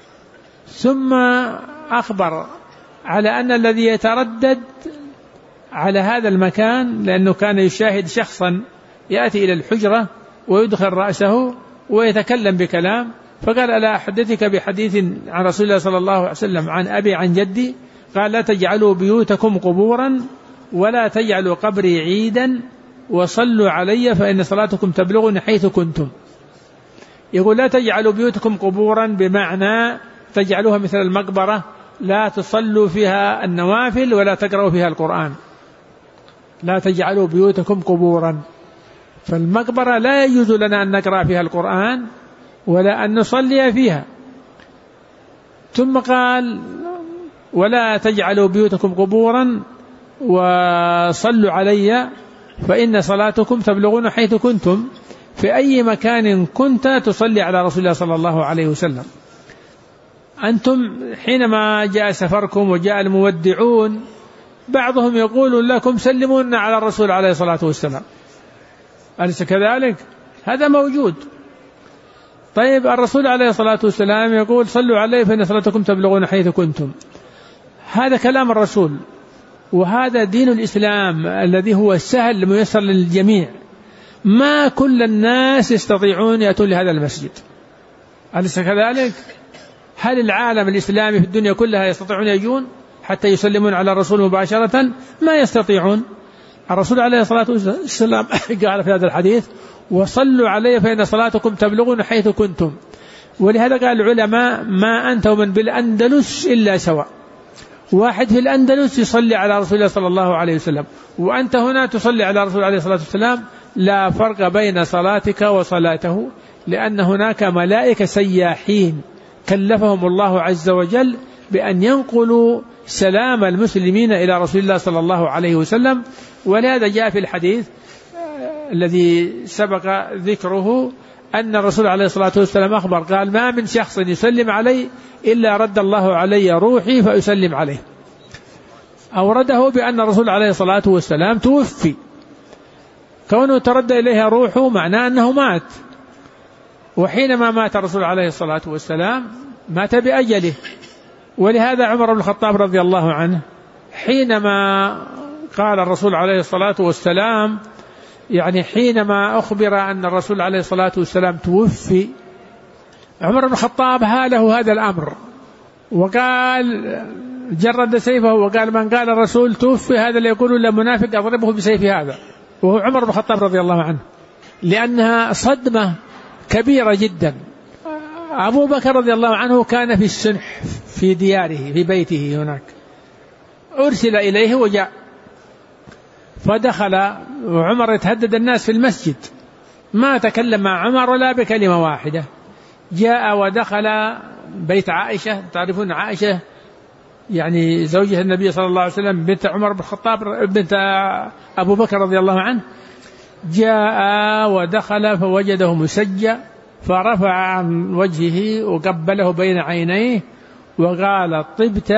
ثم أخبر على أن الذي يتردد على هذا المكان، لأنه كان يشاهد شخصا يأتي إلى الحجرة ويدخل رأسه ويتكلم بكلام، فقال: ألا أحدثك بحديث عن رسول الله صلى الله عليه وسلم عن أبي عن جدي؟ قال: لا تجعلوا بيوتكم قبورا ولا تجعلوا قبري عيدا وصلوا علي فإن صلاتكم تبلغني حيث كنتم. يقول: لا تجعلوا بيوتكم قبورا، بمعنى تجعلوها مثل المقبرة، لا تصلوا فيها النوافل ولا تقرأوا فيها القرآن. لا تجعلوا بيوتكم قبورا، فالمقبرة لا يجوز لنا أن نقرأ فيها القرآن ولا أن نصلي فيها. ثم قال: ولا تجعلوا بيوتكم قبورا وصلوا علي فإن صلاتكم تبلغون حيث كنتم. في أي مكان كنت تصلي على رسول الله صلى الله عليه وسلم. أنتم حينما جاء سفركم وجاء المودعون بعضهم يقول لكم: سلمون على الرسول عليه الصلاة والسلام، أليس كذلك؟ هذا موجود. طيب، الرسول عليه الصلاة والسلام يقول: صلوا عليه فإن صلاتكم تبلغون حيث كنتم. هذا كلام الرسول، وهذا دين الإسلام الذي هو السهل الميسر للجميع. ما كل الناس يستطيعون يأتون لهذا المسجد، أليس كذلك؟ هل العالم الإسلامي في الدنيا كلها يستطيعون يجون حتى يسلمون على الرسول مباشرة؟ ما يستطيعون. الرسول عليه الصلاة والسلام قال في هذا الحديث: وصلوا علي فإن صلاتكم تبلغون حيث كنتم. ولهذا قال العلماء: ما أنت ومن بالأندلس إلا سواء. واحد في الأندلس يصلي على رسول الله صلى الله عليه وسلم، وأنت هنا تصلي على رسول عليه الصلاة والسلام، لا فرق بين صلاتك وصلاته، لأن هناك ملائكة سياحين كلفهم الله عز وجل بأن ينقلوا سلام المسلمين إلى رسول الله صلى الله عليه وسلم. ولهذا جاء في الحديث الذي سبق ذكره أن الرسول عليه الصلاة والسلام أخبر قال: ما من شخص يسلم علي إلا رد الله علي روحي فأسلم عليه. أورده بأن الرسول عليه الصلاة والسلام توفي، كونه ترد إليها روحه معناه أنه مات. وحينما مات الرسول عليه الصلاة والسلام مات بأجله. ولهذا عمر بن الخطاب رضي الله عنه حينما قال الرسول عليه الصلاة والسلام، يعني حينما أخبر أن الرسول عليه الصلاة والسلام توفي، عمر بن الخطاب هاله هذا الأمر وقال، جرد سيفه وقال: من قال الرسول توفي هذا اللي يقول له منافق أضربه بسيف هذا. وهو عمر بن الخطاب رضي الله عنه، لأنها صدمة كبيرة جدا. أبو بكر رضي الله عنه كان في السنح في دياره في بيته هناك، أرسل إليه وجاء فدخل، وعمر يتهدد الناس في المسجد، ما تكلم مع عمر ولا بكلمة واحدة. جاء ودخل بيت عائشة، تعرفون عائشة يعني زوجة النبي صلى الله عليه وسلم بنت عمر بن الخطاب بنت أبو بكر رضي الله عنه. جاء ودخل فوجده مسجى، فرفع عن وجهه وقبله بين عينيه وقال: طبت،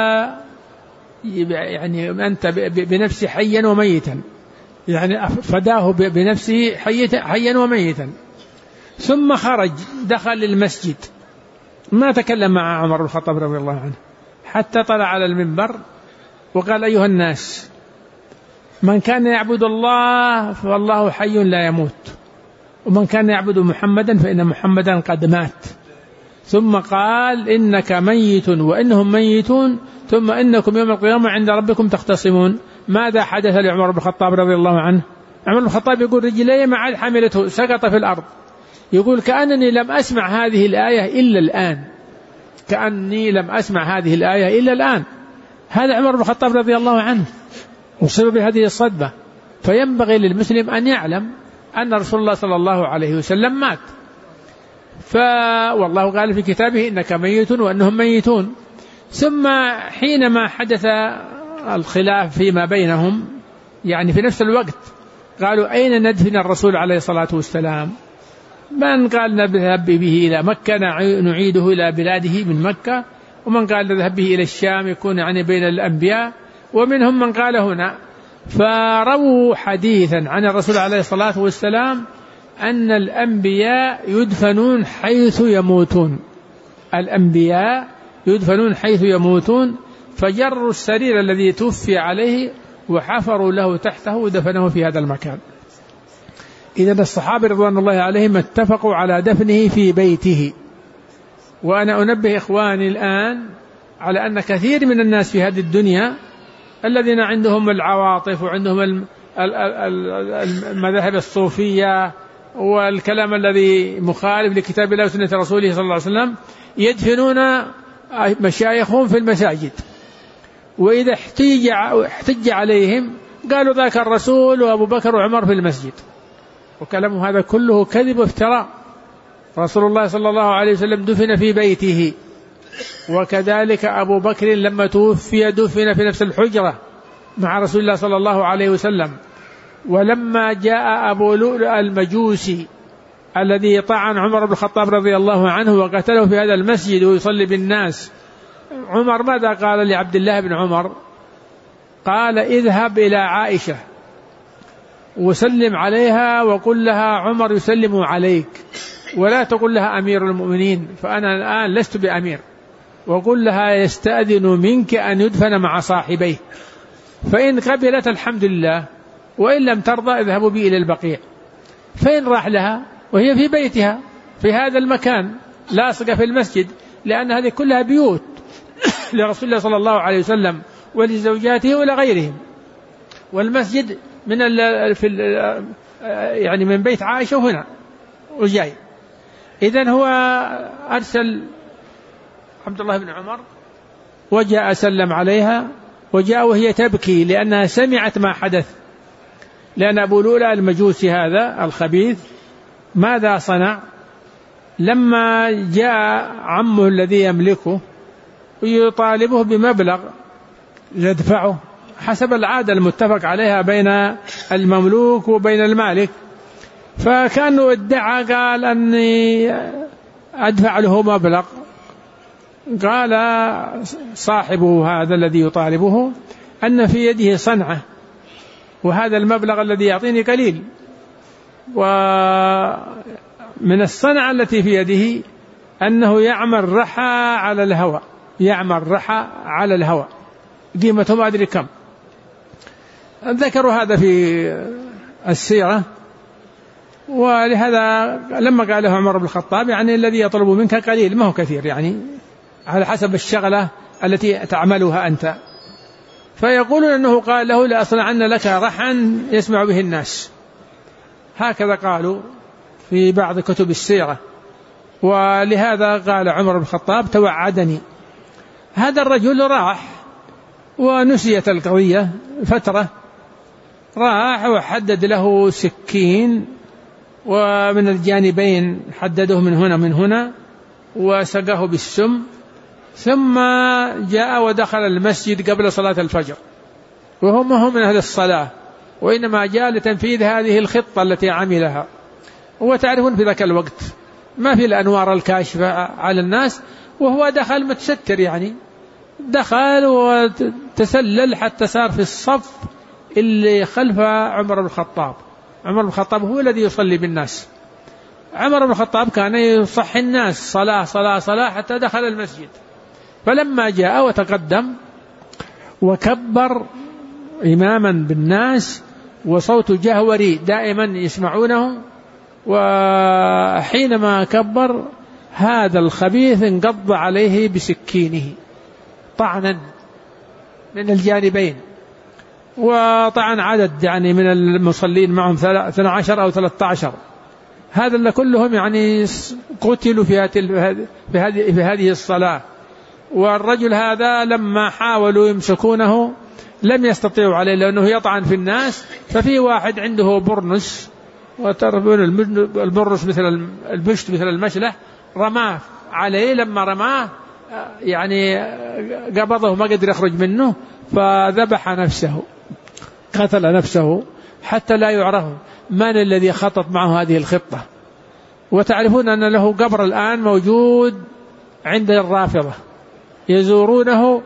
يعني أنت بنفسي حيا وميتا، يعني فداه بنفسه حيا وميتا. ثم خرج دخل المسجد، ما تكلم مع عمر بن الخطاب رضي الله عنه حتى طلع على المنبر وقال: أيها الناس، من كان يعبد الله فالله حي لا يموت، ومن كان يعبد محمدا فإن محمدا قد مات. ثم قال: إنك ميت وإنهم ميتون، ثم إنكم يوم القيامة عند ربكم تختصمون. ماذا حدث لعمر بن الخطاب رضي الله عنه؟ عمر بن الخطاب يقول: رجلي ما عاد حملته، سقط في الأرض. يقول: كأنني لم أسمع هذه الآية إلا الآن، كأني لم أسمع هذه الآية إلا الآن. هذا عمر بن الخطاب رضي الله عنه أصيب بهذه الصدمة. فينبغي للمسلم أن يعلم أن رسول الله صلى الله عليه وسلم مات، والله قال في كتابه: إنك ميت وأنهم ميتون. ثم حينما حدث الخلاف فيما بينهم، يعني في نفس الوقت، قالوا: أين ندفن الرسول عليه الصلاة والسلام؟ من قال نذهب به إلى مكة نعيده إلى بلاده من مكة، ومن قال نذهب به إلى الشام يكون يعني بين الأنبياء، ومنهم من قال هنا. فرووا حديثا عن الرسول عليه الصلاة والسلام أن الأنبياء يدفنون حيث يموتون، الأنبياء يدفنون حيث يموتون. فجروا السرير الذي توفي عليه وحفروا له تحته ودفنه في هذا المكان. إذن الصحابة رضوان الله عليهم اتفقوا على دفنه في بيته. وأنا أنبه إخواني الآن على أن كثير من الناس في هذه الدنيا الذين عندهم العواطف وعندهم المذاهب الصوفية والكلام الذي مخالف لكتاب الله وسنة رسوله صلى الله عليه وسلم يدفنون مشايخهم في المساجد، وإذا احتج عليهم قالوا: ذاك الرسول وأبو بكر وعمر في المسجد. وكلام هذا كله كذب وافتراء. رسول الله صلى الله عليه وسلم دفن في بيته، وكذلك أبو بكر لما توفي دفن في نفس الحجرة مع رسول الله صلى الله عليه وسلم. ولما جاء أبو لؤلؤ المجوسي الذي طعن عمر بن الخطاب رضي الله عنه وقتله في هذا المسجد ويصلي بالناس، عمر ماذا قال لعبد الله بن عمر؟ قال: اذهب إلى عائشة وسلم عليها وقل لها عمر يسلم عليك، ولا تقل لها أمير المؤمنين، فأنا الآن لست بأمير، وقل لها يستأذن منك أن يدفن مع صاحبيه، فإن قبلت الحمد لله، وإن لم ترضى اذهبوا بي إلى البقيع. فإن راح لها وهي في بيتها في هذا المكان لاصقة في المسجد، لأن هذه كلها بيوت لرسول الله صلى الله عليه وسلم ولزوجاته ولغيرهم. والمسجد يعني من بيت عائشة هنا وجاي. إذن هو أرسل عبد الله بن عمر وجاء سلم عليها، وجاء وهي تبكي لأنها سمعت ما حدث، لأن أبو لؤلؤ المجوسي هذا الخبيث ماذا صنع؟ لما جاء عمه الذي يملكه ويطالبه بمبلغ يدفعه حسب العادة المتفق عليها بين المملوك وبين المالك، فكانه ادعى قال أني أدفع له مبلغ. قال صاحبه هذا الذي يطالبه أن في يده صنعة، وهذا المبلغ الذي يعطيني قليل، ومن الصنعة التي في يده أنه يعمل رحى على الهوى، يعمل رحى على الهوى قيمته ما أدري كم. ذكروا هذا في السيرة. ولهذا لما قال له عمر بن الخطاب يعني الذي يطلب منك قليل ما هو كثير، يعني على حسب الشغلة التي تعملها أنت. فيقولون أنه قال له لأصنعن لك رحا يسمع به الناس، هكذا قالوا في بعض كتب السيرة. ولهذا قال عمر بن الخطاب توعدني. هذا الرجل راح ونسيت القضية فترة، راح وحدد له سكين ومن الجانبين حدده من هنا من هنا وسقاه بالسم، ثم جاء ودخل المسجد قبل صلاة الفجر، وهم من أهل الصلاة، وإنما جاء لتنفيذ هذه الخطة التي عملها. وتعرفون في ذاك الوقت ما في الأنوار الكاشفة على الناس، وهو دخل متستر، يعني دخل وتسلل حتى صار في الصف اللي خلف عمر بن الخطاب. عمر بن الخطاب هو الذي يصلي بالناس. عمر بن الخطاب كان يصحي الناس صلاة صلاة صلاة حتى دخل المسجد. فلما جاء وتقدم وكبر إماما بالناس وصوت جهوري دائما يسمعونه، وحينما كبر هذا الخبيث انقض عليه بسكينه طعنا من الجانبين، وطعن عدد يعني من المصلين معهم 12 أو 13. هذا اللي كلهم يعني قتلوا في هذه الصلاة. والرجل هذا لما حاولوا يمسكونه لم يستطيعوا عليه، لأنه يطعن في الناس. ففي واحد عنده برنس، وتربون البرنس مثل المشت مثل المشلح، رماه عليه. لما رماه يعني قبضه ما قدر يخرج منه، فذبح نفسه، قتل نفسه حتى لا يعرف من الذي خطط معه هذه الخطة. وتعرفون أن له قبر الآن موجود عند الرافضة، يزورونه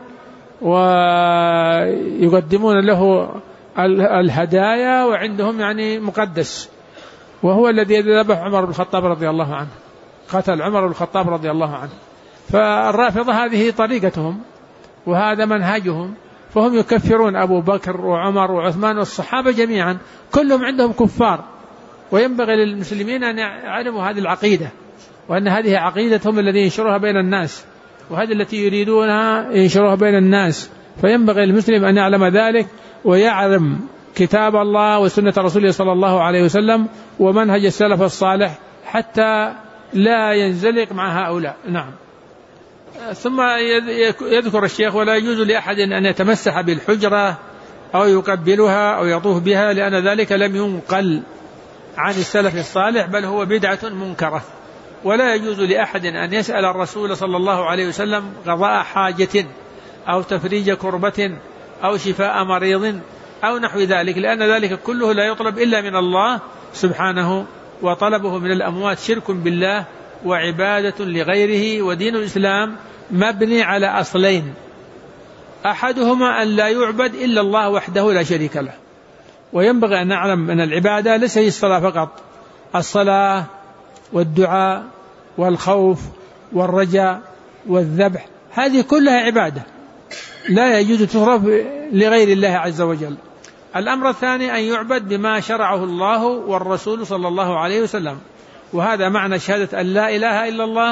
ويقدمون له الهدايا، وعندهم يعني مقدس، وهو الذي ذبح عمر بن الخطاب رضي الله عنه، قتل عمر بن الخطاب رضي الله عنه. فالرافضة هذه طريقتهم وهذا منهجهم، فهم يكفرون أبو بكر وعمر وعثمان والصحابة جميعا، كلهم عندهم كفار. وينبغي للمسلمين أن يعلموا هذه العقيدة، وأن هذه عقيدتهم الذي ينشرها بين الناس، وهذه التي يريدونها ينشرها بين الناس. فينبغي للمسلم أن يعلم ذلك، ويعلم كتاب الله وسنة رسوله صلى الله عليه وسلم ومنهج السلف الصالح، حتى لا ينزلق مع هؤلاء. نعم. ثم يذكر الشيخ: ولا يجوز لأحد أن يتمسح بالحجرة أو يقبلها أو يطوف بها، لأن ذلك لم ينقل عن السلف الصالح، بل هو بدعة منكرة. ولا يجوز لأحد أن يسأل الرسول صلى الله عليه وسلم قضاء حاجة أو تفريج كربة أو شفاء مريض أو نحو ذلك، لأن ذلك كله لا يطلب إلا من الله سبحانه، وطلبه من الأموات شرك بالله وعبادة لغيره. ودين الإسلام مبني على أصلين: أحدهما أن لا يعبد إلا الله وحده لا شريك له. وينبغي أن نعلم أن العبادة ليس هي الصلاة فقط، الصلاة والدعاء والخوف والرجاء والذبح، هذه كلها عبادة لا يجوز تصرف لغير الله عز وجل. الأمر الثاني أن يعبد بما شرعه الله والرسول صلى الله عليه وسلم، وهذا معنى شهادة أن لا إله إلا الله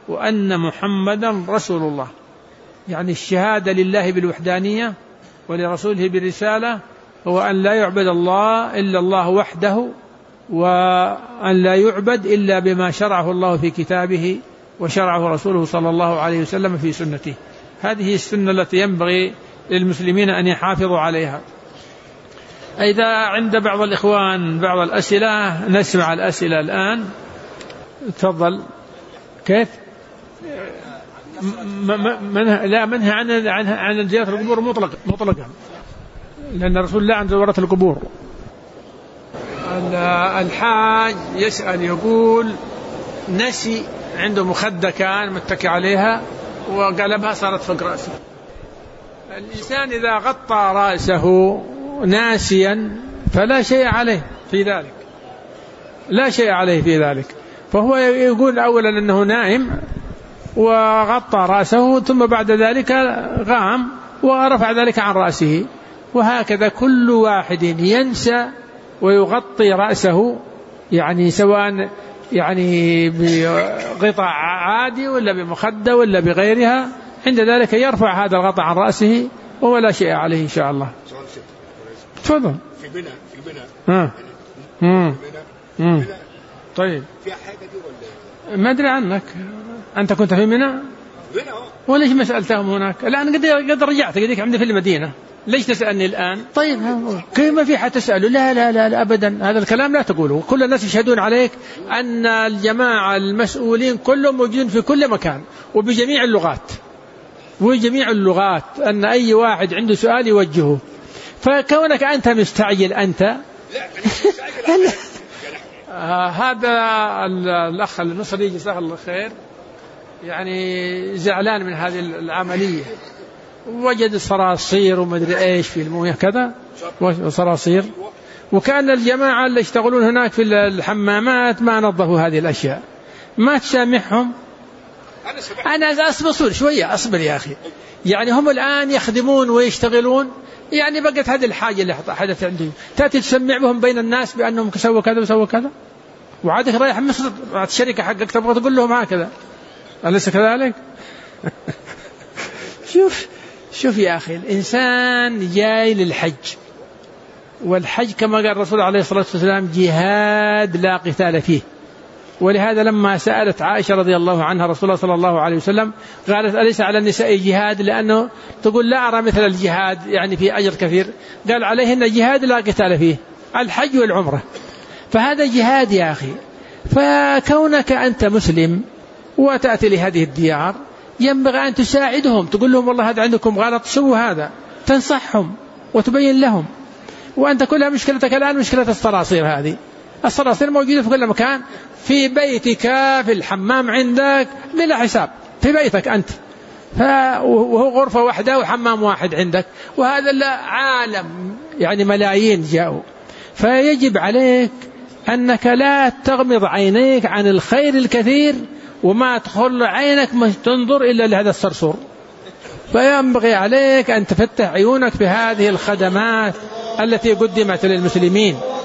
وأن محمدا رسول الله، يعني الشهادة لله بالوحدانية ولرسوله بالرسالة، هو أن لا يعبد الله إلا الله وحده، وأن لا يعبد إلا بما شرعه الله في كتابه وشرعه رسوله صلى الله عليه وسلم في سنته. هذه السنة التي ينبغي للمسلمين أن يحافظوا عليها. إذا عند بعض الإخوان بعض الأسئلة نسمع الأسئلة الآن. تفضل. كيف؟ لا، منهى عن زيارة القبور مطلقا، لأن الرسول لا عن زيارة القبور. الحاج يسأل يقول نسي عنده مخدة كان متكي عليها وقلبها صارت فوق رأسه. الإنسان إذا غطى رأسه ناسيا فلا شيء عليه في ذلك، لا شيء عليه في ذلك. فهو يقول أولا أنه نائم وغطى رأسه، ثم بعد ذلك قام ورفع ذلك عن رأسه. وهكذا كل واحد ينسى ويغطي رأسه، يعني سواء يعني بغطاء عادي ولا بمخدة ولا بغيرها، عند ذلك يرفع هذا الغطاء عن رأسه ولا شيء عليه إن شاء الله. تفضل. في بناء طيب، في حاجة دي ولا ما أدري عنك، أنت كنت في منى وليش ما سألتهم هناك؟ الآن قد رجعت قديك عندي في المدينة، ليش تسألني الآن؟ طيب كيف ما في حد تسأله؟ لا لا لا لا أبدا، هذا الكلام لا تقوله. كل الناس يشهدون عليك أن الجماعة المسؤولين كلهم موجودين في كل مكان وبجميع اللغات، أن أي واحد عنده سؤال يوجهه. فكونك أنت مستعجل أنت هذا الأخ المصري جزاه الله خير يعني زعلان من هذه العملية، وجد صراصير ومدري إيش في المويه كذا وصراصير، وكان الجماعة اللي يشتغلون هناك في الحمامات ما نظفوا هذه الأشياء. ما تسامحهم؟ أنا أصبر شوية، أصبر يا أخي. يعني هم الآن يخدمون ويشتغلون، يعني بقت هذه الحاجة اللي حدث عندهم، تأتي تسمع بهم بين الناس بأنهم سووا كذا وسووا كذا، وعادك رايح مصر الشركة حقك تبغى تقول لهم هكذا، أليس كذلك؟ شوف يا أخي، الإنسان جاي للحج، والحج كما قال الرسول عليه الصلاة والسلام جهاد لا قتال فيه. ولهذا لما سألت عائشة رضي الله عنها رسول الله صلى الله عليه وسلم قالت أليس على النساء جهاد؟ لأنه تقول لا أرى مثل الجهاد يعني في أجر كثير. قال عليهن جهاد لا قتال فيه، الحج والعمرة، فهذا جهاد يا أخي. فكونك أنت مسلم وتأتي لهذه الديار ينبغي أن تساعدهم، تقول لهم والله هذا عندكم غلط، سووا هذا، تنصحهم وتبين لهم. وأنت كلها مشكلتك الآن مشكلة الصراصير. هذه الصراصير موجودة في كل مكان، في بيتك، في الحمام عندك بلا حساب، في بيتك أنت، وهو غرفة واحدة وحمام واحد عندك، وهذا عالم يعني ملايين جاءوا. فيجب عليك أنك لا تغمض عينيك عن الخير الكثير، وما تخل عينك ما تنظر إلا لهذا الصرصور. فينبغي عليك أن تفتح عيونك بهذه الخدمات التي قدمت للمسلمين.